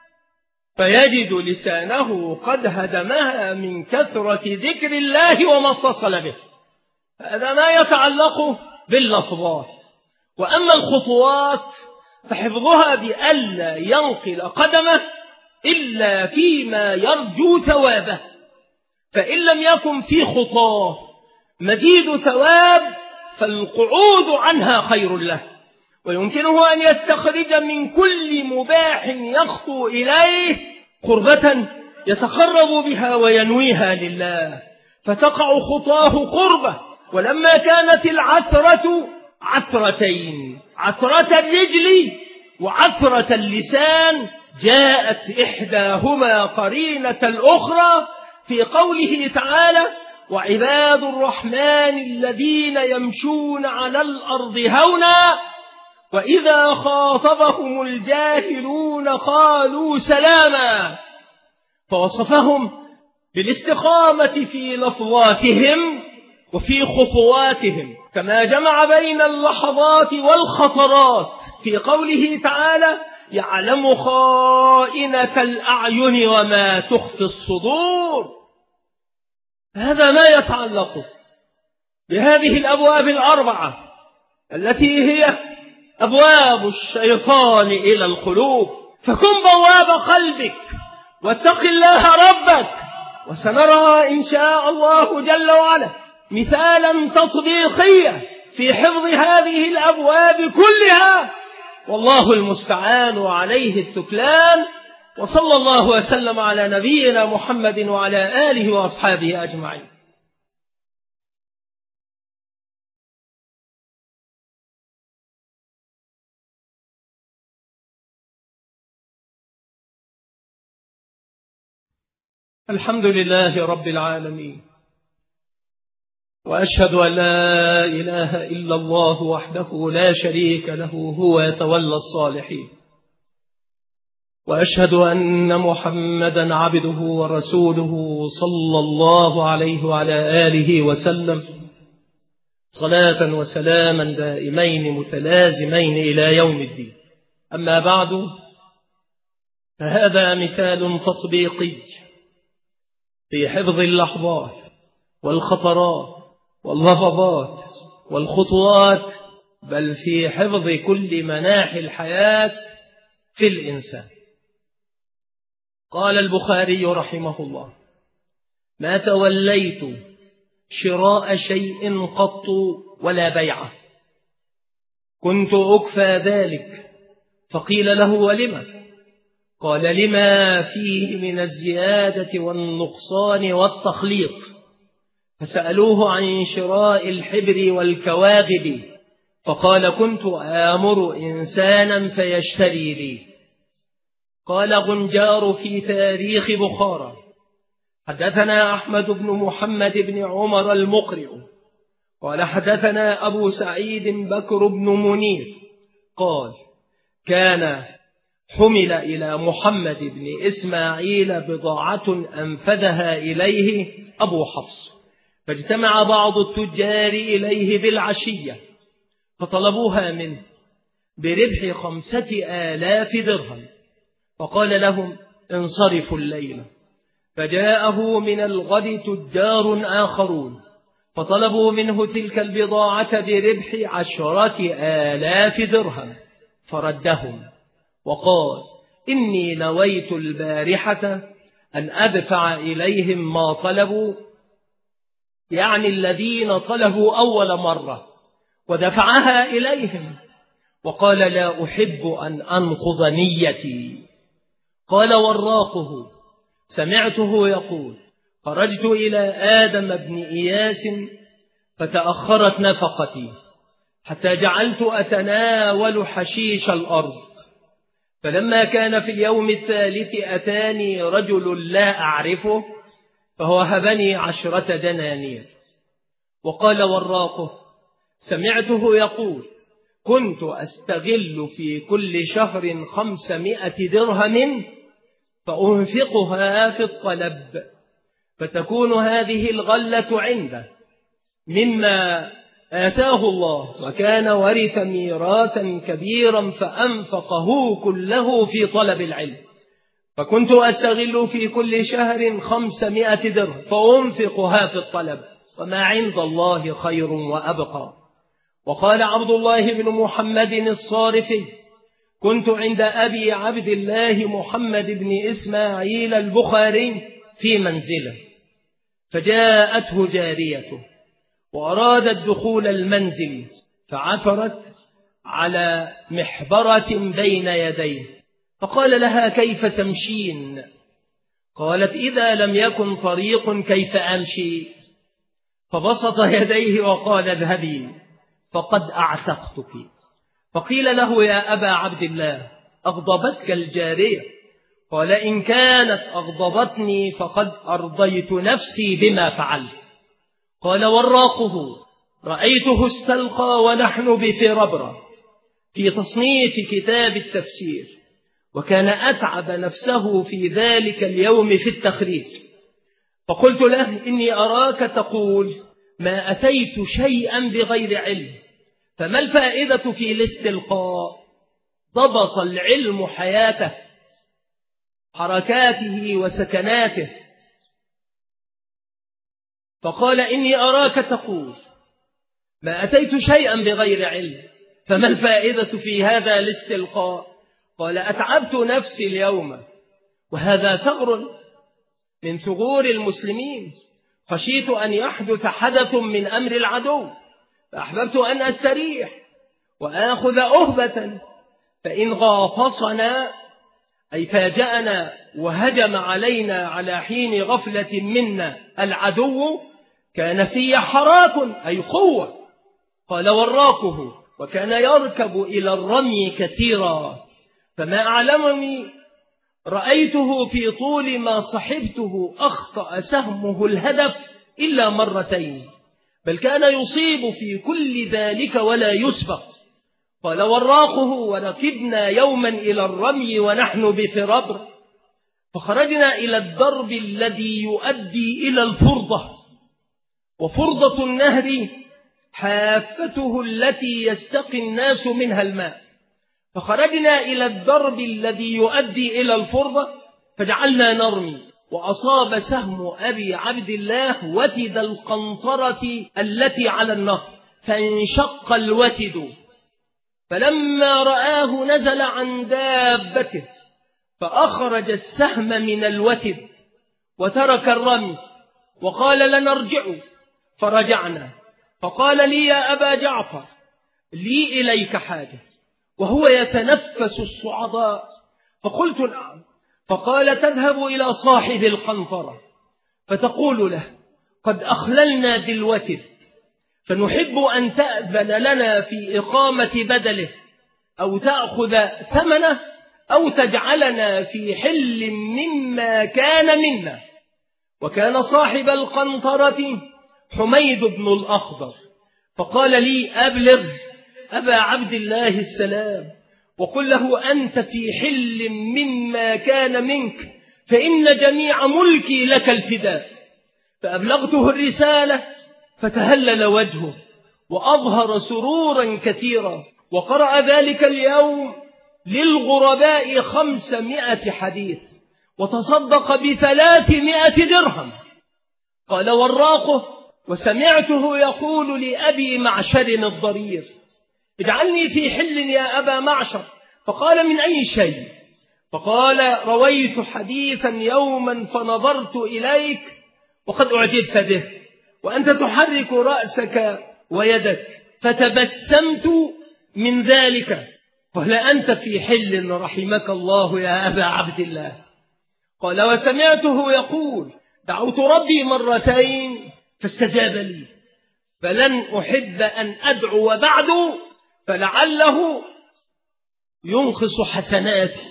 فيجد لسانه قد هدمها من كثرة ذكر الله وما اتصل به. هذا ما يتعلق باللفظات. وأما الخطوات فحفظها بألا ينقل قدمه إلا فيما يرجو ثوابه، فإن لم يكن في خطاه مزيد ثواب فالقعود عنها خير له، ويمكنه أن يستخرج من كل مباح يخطو إليه قربة يتقرب بها وينويها لله، فتقع خطاه قربة. ولما كانت العثرة عثرتين، عثرة الرجل وعثرة اللسان، جاءت إحداهما قرينة الأخرى في قوله تعالى: وعباد الرحمن الذين يمشون على الأرض هونا وإذا خاطبهم الجاهلون قالوا سلاما، فوصفهم بالاستقامة في لفظاتهم وفي خطواتهم، كما جمع بين اللحظات والخطرات في قوله تعالى: يعلم خائنة الأعين وما تخفي الصدور. هذا ما يتعلق بهذه الأبواب الأربعة التي هي أبواب الشيطان إلى القلوب. فكن بواب قلبك واتق الله ربك، وسنرى إن شاء الله جل وعلا مثالا تطبيقيا في حفظ هذه الأبواب كلها، والله المستعان وعليه التكلان. وصلى الله وسلم على نبينا محمد وعلى آله وأصحابه أجمعين. الحمد لله رب العالمين، وأشهد أن لا إله إلا الله وحده لا شريك له هو يتولى الصالحين، وأشهد أن محمدا عبده ورسوله صلى الله عليه وعلى آله وسلم صلاة وسلاما دائمين متلازمين إلى يوم الدين. أما بعد، فهذا مثال تطبيقي في حفظ اللحظات والخطرات واللفظات والخطوات، بل في حفظ كل مناحي الحياة في الإنسان. قال البخاري رحمه الله: ما توليت شراء شيء قط ولا بيعه، كنت أكفى ذلك، فقيل له: ولم؟ قال: لما فيه من الزيادة والنقصان والتخليط. فسألوه عن شراء الحبر والكواغب، فقال: كنت آمر إنسانا فيشتري لي. قال غنجار في تاريخ بخارى: حدثنا أحمد بن محمد بن عمر المقرئ قال: حدثنا أبو سعيد بكر بن منير قال: كان حمل إلى محمد بن إسماعيل بضاعة أنفذها إليه أبو حفص، فاجتمع بعض التجار إليه بالعشية فطلبوها منه بربح خمسة آلاف درهم، فقال لهم: انصرفوا الليلة. فجاءه من الغد تجار آخرون فطلبوا منه تلك البضاعة بربح عشرة آلاف درهم، فردهم وقال: إني نويت البارحة أن أدفع إليهم ما طلبوا، يعني الذين طلبوا أول مرة، ودفعها إليهم، وقال: لا أحب أن أنقض نيتي. قال وراقه: سمعته يقول: خرجت إلى آدم بن إياس فتأخرت نفقتي حتى جعلت أتناول حشيش الأرض، فلما كان في اليوم الثالث أتاني رجل لا أعرفه فهو هبني عشرة دنانير. وقال وراقه: سمعته يقول: كنت أستغل في كل شهر خمسمائة درهم فأنفقها في الطلب، فتكون هذه الغلة عنده مما آتاه الله، وكان ورث ميراثا كبيرا فأنفقه كله في طلب العلم. فكنت أستغل في كل شهر خمسمائة درهم فأنفقها في الطلب، وما عند الله خير وأبقى. وقال عبد الله بن محمد الصارفي: كنت عند أبي عبد الله محمد بن إسماعيل البخاري في منزله، فجاءته جاريته وأرادت دخول المنزل، فعثرت على محبرة بين يديه، فقال لها: كيف تمشين؟ قالت: إذا لم يكن طريق كيف أمشي؟ فبسط يديه وقال: اذهبي فقد أعتقتك. فقيل له: يا أبا عبد الله، أغضبتك الجارية؟ قال: إن كانت أغضبتني فقد أرضيت نفسي بما فعلت. قال: وراقه رأيته استلقى ونحن بفربرة في تصنيف كتاب التفسير، وكان أتعب نفسه في ذلك اليوم في التخريج. فقلت له: إني أراك تقول ما أتيت شيئا بغير علم، فما الفائدة في الاستلقاء؟ ضبط العلم حياته، حركاته وسكناته. فقال: إني أراك تقول ما أتيت شيئا بغير علم، فما الفائدة في هذا الاستلقاء؟ قال: أتعبت نفسي اليوم، وهذا ثغر من ثغور المسلمين، خشيت أن يحدث حدث من أمر العدو، فأحببت أن أستريح وآخذ أهبة، فإن غافصنا أي فاجأنا وهجم علينا على حين غفلة منا العدو كان في حراك أي قوة. قال: وراكه وكان يركب إلى الرمي كثيرا، فما أعلمني رأيته في طول ما صحبته أخطأ سهمه الهدف إلا مرتين، بل كان يصيب في كل ذلك ولا يسبق. قال: وراقه وركبنا يوما إلى الرمي ونحن بفربر، فخرجنا إلى الدرب الذي يؤدي إلى الفرضة، وفرضة النهر حافته التي يستقي الناس منها الماء، فخرجنا إلى الدرب الذي يؤدي إلى الفرضة فجعلنا نرمي، وأصاب سهم أبي عبد الله وتد القنطرة التي على النهر، فانشق الوتد، فلما رآه نزل عن دابته فأخرج السهم من الوتد وترك الرمي، وقال: لنرجع. فرجعنا، فقال لي: يا أبا جعفر، لي إليك حاجة، وهو يتنفس الصعداء. فقلت: نعم. فقال: تذهب إلى صاحب القنطرة فتقول له: قد أخللنا بالوتد، فنحب أن تأذن لنا في إقامة بدله، أو تأخذ ثمنه، أو تجعلنا في حل مما كان منا. وكان صاحب القنطرة حميد بن الأخضر، فقال لي: أبلغ أبا عبد الله السلام، وقل له: أنت في حل مما كان منك، فإن جميع ملكي لك الفداء. فأبلغته الرسالة، فتهلل وجهه وأظهر سرورا كثيرا، وقرأ ذلك اليوم للغرباء خمسمائة حديث، وتصدق بثلاثمائة درهم. قال وراقه: وسمعته يقول لأبي معشر الضرير: اجعلني في حل يا أبا معشر. فقال: من أي شيء؟ فقال: رويت حديثا يوما فنظرت إليك وقد أعجبت به، وأنت تحرك رأسك ويدك، فتبسمت من ذلك. قال: أنت في حل رحمك الله يا أبا عبد الله. قال: وسمعته يقول: دعوت ربي مرتين فاستجاب لي، فلن أحب أن أدعو بعد، فلعله ينقص حسناتي.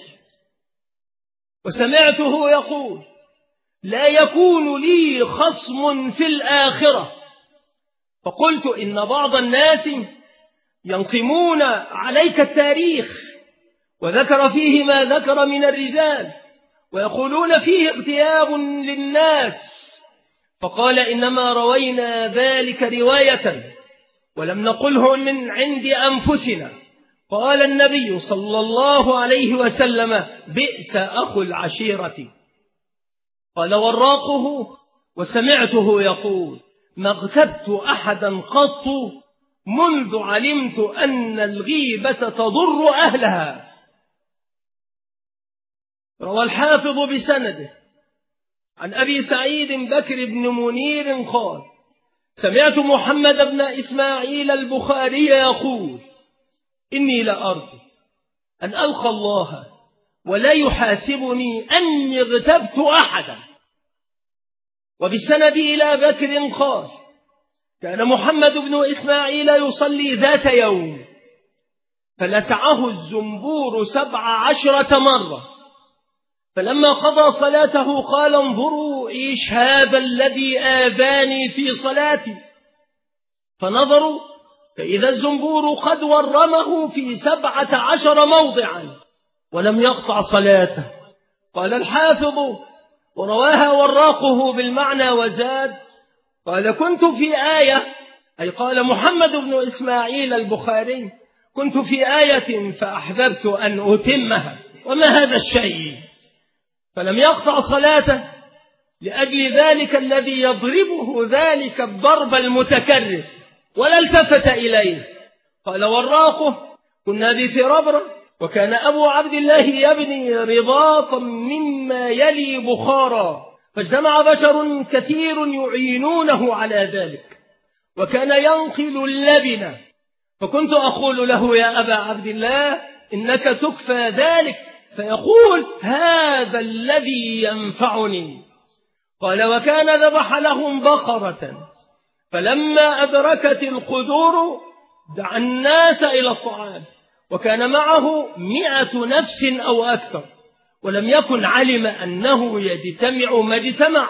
وسمعته يقول: لا يكون لي خصم في الآخرة. فقلت: إن بعض الناس ينقمون عليك التاريخ، وذكر فيه ما ذكر من الرجال، ويقولون فيه اغتياب للناس. فقال إنما روينا ذلك رواية ولم نقله من عند أنفسنا. قال النبي صلى الله عليه وسلم بئس أخو العشيرة. قال وراقه وسمعته يقول ما اغتبت أحدا قط منذ علمت أن الغيبة تضر أهلها. روى الحافظ بسنده عن أبي سعيد بكر بن منير قال سمعت محمد بن إسماعيل البخاري يقول إني لأرجو أن ألقى الله ولا يحاسبني أني اغتبت أحدا. وبالسند إلى بكر قال كان محمد بن إسماعيل يصلي ذات يوم فلسعه الزنبور سبع عشرة مرة، فلما قضى صلاته قال انظروا إيش هذا الذي آذاني في صلاتي، فنظروا فإذا الزنبور قد ورمه في سبعة عشر موضعا ولم يقطع صلاته. قال الحافظ ورواها وراقه بالمعنى وزاد قال كنت في آية، أي قال محمد بن إسماعيل البخاري كنت في آية فأحببت أن أتمها وما هذا الشيء، فلم يقطع صلاته لأجل ذلك الذي يضربه ذلك الضرب المتكرر ولا التفت إليه. قال وراقه كنا بفربرة وكان أبو عبد الله يبني رباطا مما يلي بخارا، فاجتمع بشر كثير يعينونه على ذلك، وكان ينقل اللبن، فكنت أقول له يا أبا عبد الله إنك تكفى ذلك، فيقول هذا الذي ينفعني. قال وكان ذبح لهم بقرة، فلما أدركت القدور دعا الناس إلى الطعام، وكان معه مئة نفس أو أكثر، ولم يكن علم أنه يجتمع ما اجتمع.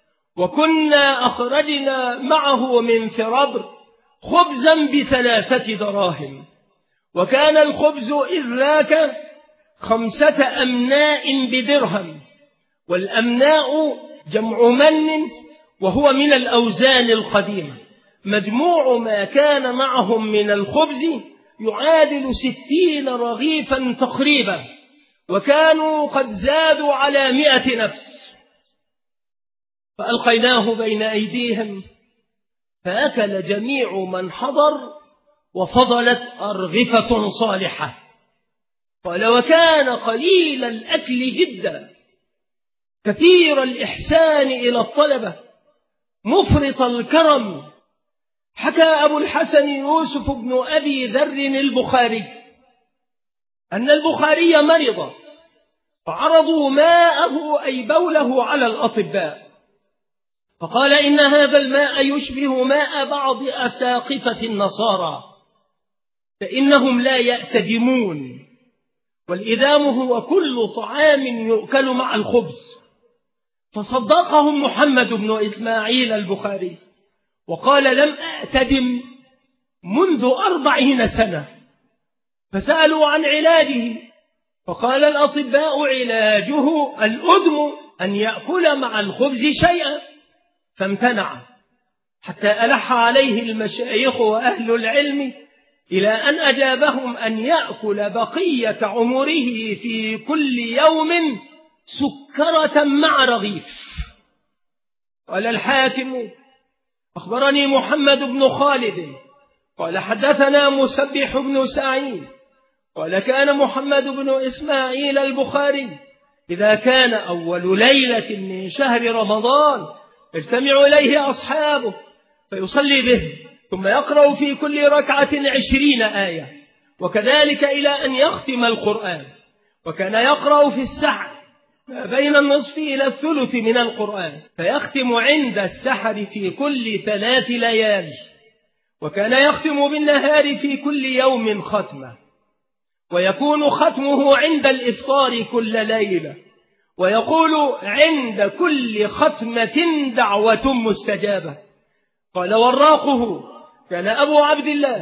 وكنا أخرجنا معه من فربر خبزا بثلاثة دراهم، وكان الخبز إذ ذاك خمسة أمناء بدرهم، والأمناء جمع من وهو من الأوزان القديمة، مجموع ما كان معهم من الخبز يعادل ستين رغيفا تقريبا، وكانوا قد زادوا على مئة نفس. فألقيناه بين أيديهم فأكل جميع من حضر وفضلت أرغفة صالحة. قال وكان قليل الأكل جدا كثير الإحسان إلى الطلبة مفرط الكرم. حكى أبو الحسن يوسف بن أبي ذر البخاري أن البخاري مرض فعرضوا ماءه أي بوله على الأطباء، فقال إن هذا الماء يشبه ماء بعض أساقفة النصارى فإنهم لا يأتدمون، والإدام هو كل طعام يؤكل مع الخبز. فصدقهم محمد بن إسماعيل البخاري وقال لم أأتدم منذ أربعين سنة. فسألوا عن علاجه فقال الأطباء علاجه الأدم أن يأكل مع الخبز شيئا، فامتنع حتى ألح عليه المشايخ وأهل العلم إلى أن أجابهم أن يأكل بقية عمره في كل يوم سكرة مع رغيف. قال الحاكم أخبرني محمد بن خالد قال حدثنا مسبح بن سعيد قال كان محمد بن إسماعيل البخاري إذا كان أول ليلة من شهر رمضان يجتمع إليه أصحابه فيصلي به، ثم يقرأ في كل ركعة عشرين آية، وكذلك إلى أن يختم القرآن. وكان يقرأ في السحر ما بين النصف إلى الثلث من القرآن، فيختم عند السحر في كل ثلاث ليال، وكان يختم بالنهار في كل يوم ختمة، ويكون ختمه عند الإفطار كل ليلة، ويقول عند كل ختمة دعوة مستجابة. قال وراقه كان أبو عبد الله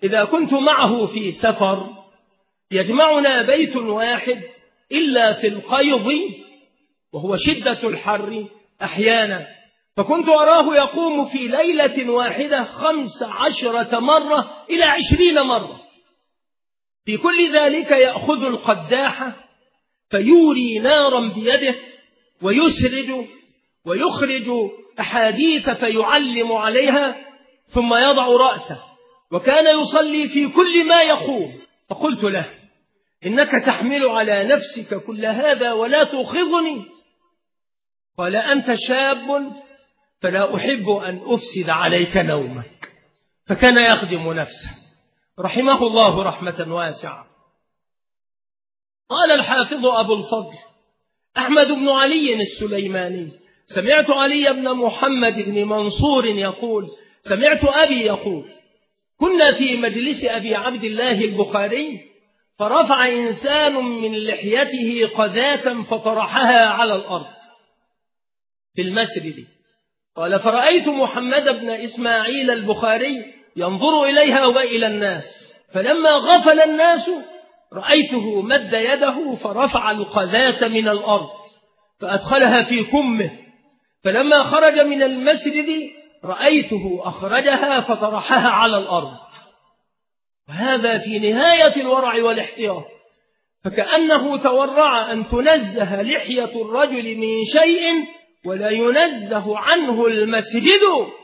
إذا كنت معه في سفر يجمعنا بيت واحد إلا في القيض وهو شدة الحر أحيانا، فكنت أراه يقوم في ليلة واحدة خمس عشرة مرة إلى عشرين مرة، في كل ذلك يأخذ القداحة فيوري نارا بيده ويسرج ويخرج أحاديث فيعلم عليها ثم يضع رأسه، وكان يصلي في كل ما يقوم. فقلت له: إنك تحمل على نفسك كل هذا ولا تؤخذني؟ قال: أنت شاب فلا أحب أن أفسد عليك نومك. فكان يخدم نفسه رحمه الله رحمة واسعة. قال الحافظ أبو الفضل أحمد بن علي السليماني: سمعت علي بن محمد بن منصور يقول: سمعت أبي يقول: كنا في مجلس أبي عبد الله البخاري فرفع إنسان من لحيته قذاة فطرحها على الأرض في المسجد. قال: فرأيت محمد بن إسماعيل البخاري ينظر إليها وإلى الناس، فلما غفل الناس رأيته مد يده فرفع القذاة من الأرض فأدخلها في كمه، فلما خرج من المسجد رأيته أخرجها فطرحها على الأرض. وهذا في نهاية الورع والاحتياط، فكأنه تورع أن تنزه لحية الرجل من شيء ولا ينزه عنه المسجد.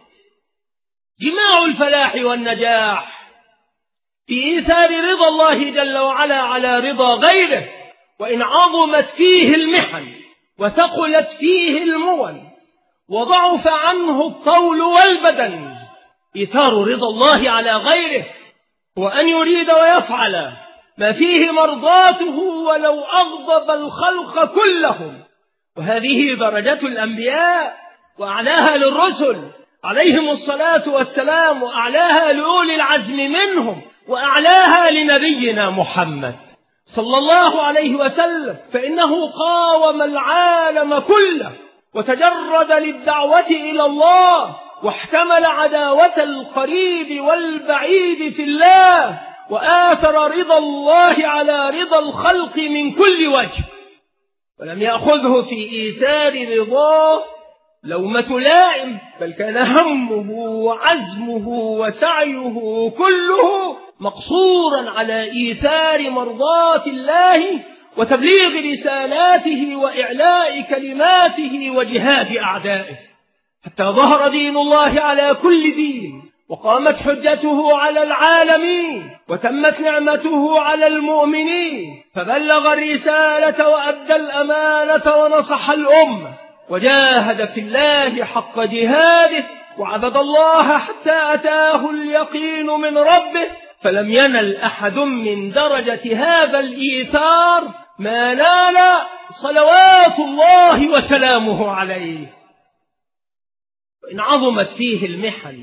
جماع الفلاح والنجاح في إيثار رضا الله جل وعلا على رضا غيره، وإن عظمت فيه المحن وثقلت فيه المول وضعف عنه الطول والبدن، إيثار رضا الله على غيره وأن يريد ويفعل ما فيه مرضاته ولو أغضب الخلق كلهم. وهذه درجة الأنبياء وأعلاها للرسل عليهم الصلاة والسلام، وأعلاها لأولي العزم منهم، وأعلاها لنبينا محمد صلى الله عليه وسلم، فإنه قاوم العالم كله وتجرد للدعوة إلى الله، واحتمل عداوة القريب والبعيد في الله، وآثر رضا الله على رضا الخلق من كل وجه، ولم يأخذه في إيثار رضاه لومة لائم، بل كان همه وعزمه وسعيه كله مقصورا على إيثار مرضاة الله وتبليغ رسالاته وإعلاء كلماته وجهاد أعدائه، حتى ظهر دين الله على كل دين، وقامت حجته على العالمين، وتمت نعمته على المؤمنين، فبلغ الرسالة وأدى الأمانة ونصح الأمة، وجاهد في الله حق جهاده، وعبد الله حتى أتاه اليقين من ربه، فلم ينل أحد من درجة هذا الإيثار ما نال صلوات الله وسلامه عليه. وإن عظمت فيه المحن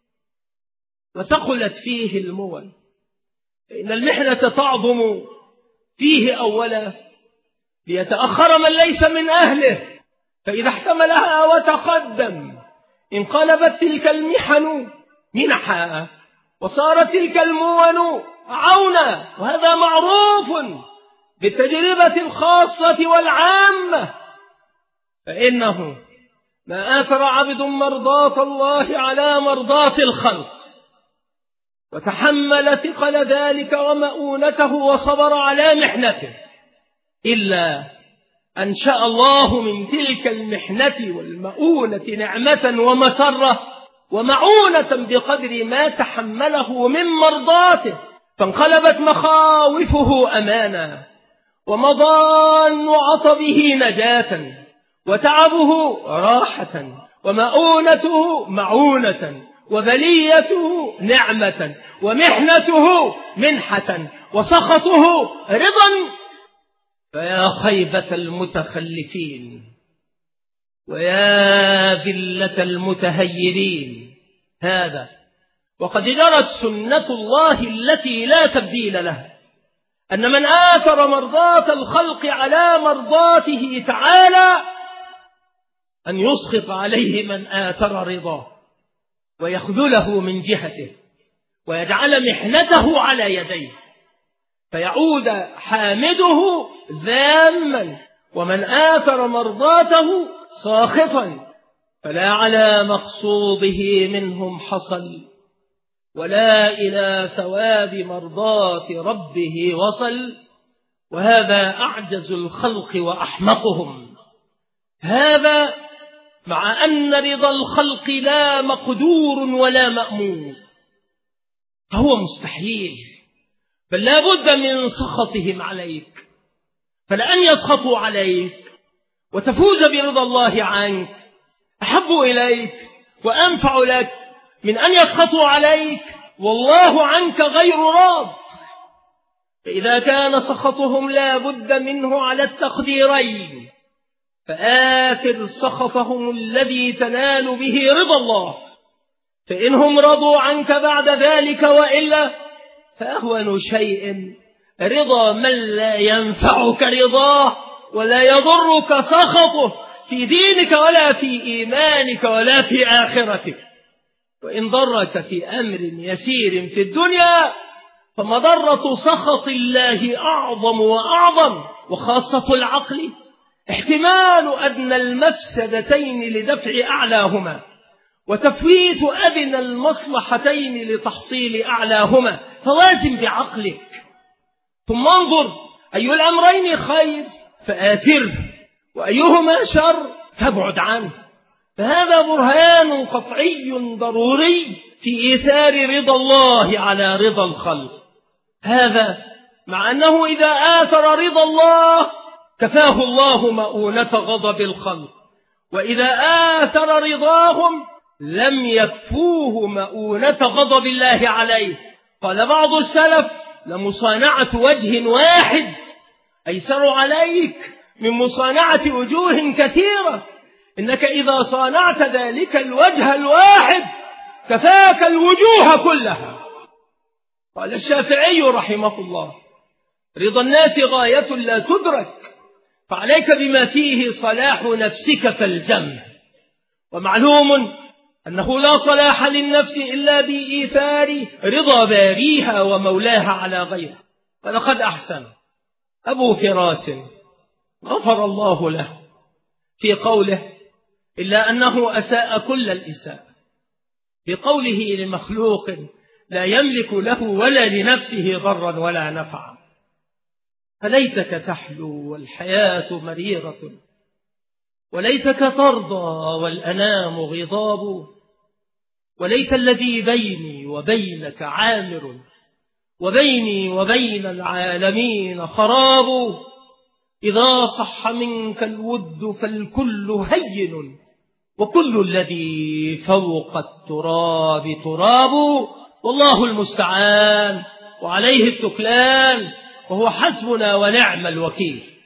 وثقلت فيه المول، فإن المحنة تعظم فيه أولا ليتأخر من ليس من أهله، فإذا احتملها وتقدم انقلبت تلك المحن منحا، وصارت تلك المون عونا، وهذا معروف بالتجربة الخاصة والعامة. فإنه ما آثر عبد مرضاة الله على مرضاة الخلق وتحمل ثقل ذلك ومؤونته وصبر على محنته إلا أنشأ الله من تلك المحنة والمؤونة نعمة ومسرة ومعونة بقدر ما تحمله من مرضاته، فانقلبت مخاوفه أمانا، ومضان عطبه نجاة، وتعبه راحة، ومؤونته معونة، وبليته نعمة، ومحنته منحة، وسخطه رضا. فيا خيبة المتخلفين ويا ذلة المتهيرين، هذا وقد جرت سنة الله التي لا تبديل لها، أن من آثر مرضاة الخلق على مرضاته تعالى أن يسخط عليه من آثر رضاه ويخذله من جهته، ويجعل محنته على يديه، فيعود حامده ذاما، ومن آثر مرضاته ساخطا، فلا على مقصوده منهم حصل، ولا إلى ثواب مرضات ربه وصل. وهذا أعجز الخلق وأحمقهم، هذا مع أن رضا الخلق لا مقدور ولا مأمور، فهو مستحيل، بل لا بد من سخطهم عليك. فلأن يسخطوا عليك وتفوز برضا الله عنك أحب إليك وأنفع لك من أن يسخطوا عليك والله عنك غير راض. فإذا كان سخطهم لا بد منه على التقديرين، فآثر سخطهم الذي تنال به رضا الله، فإنهم رضوا عنك بعد ذلك، وإلا فأهون شيء رضا من لا ينفعك رضاه ولا يضرك سخطه في دينك ولا في إيمانك ولا في آخرتك. وإن ضرك في أمر يسير في الدنيا فمضرة سخط الله أعظم وأعظم، وخاصة العقل احتمال أدنى المفسدتين لدفع أعلاهما، وتفويت أدنى المصلحتين لتحصيل أعلاهما، فوازن بعقلك ثم انظر أي الأمرين خير فآثره، وأيهما شر فابعد عنه. فهذا برهان قطعي ضروري في إيثار رضا الله على رضا الخلق، هذا مع أنه إذا آثر رضا الله كفاه الله مؤونة غضب الخلق، وإذا آثر رضاهم لم يكفوه مؤونة غضب الله عليه. قال بعض السلف: لمصانعة وجه واحد أيسر عليك من مصانعة وجوه كثيرة، إنك إذا صانعت ذلك الوجه الواحد كفاك الوجوه كلها. قال الشافعي رحمه الله: رضا الناس غاية لا تدرك، فعليك بما فيه صلاح نفسك فالزمه. ومعلوم أنه لا صلاح للنفس إلا بإيثار رضا باريها ومولاها على غيره. فلقد أحسن أبو فراس غفر الله له في قوله: إلا أنه أساء كل الإساءة، بقوله لمخلوق لا يملك له ولا لنفسه ضرا ولا نفعا. فليتك تحلو والحياة مريرة، وليتك ترضى والأنام غضاب، وليت الذي بيني وبينك عامر، وبيني وبين العالمين خراب. إذا صح منك الود فالكل هين، وكل الذي فوق التراب تراب. والله المستعان وعليه التكلان، وهو حسبنا ونعم الوكيل.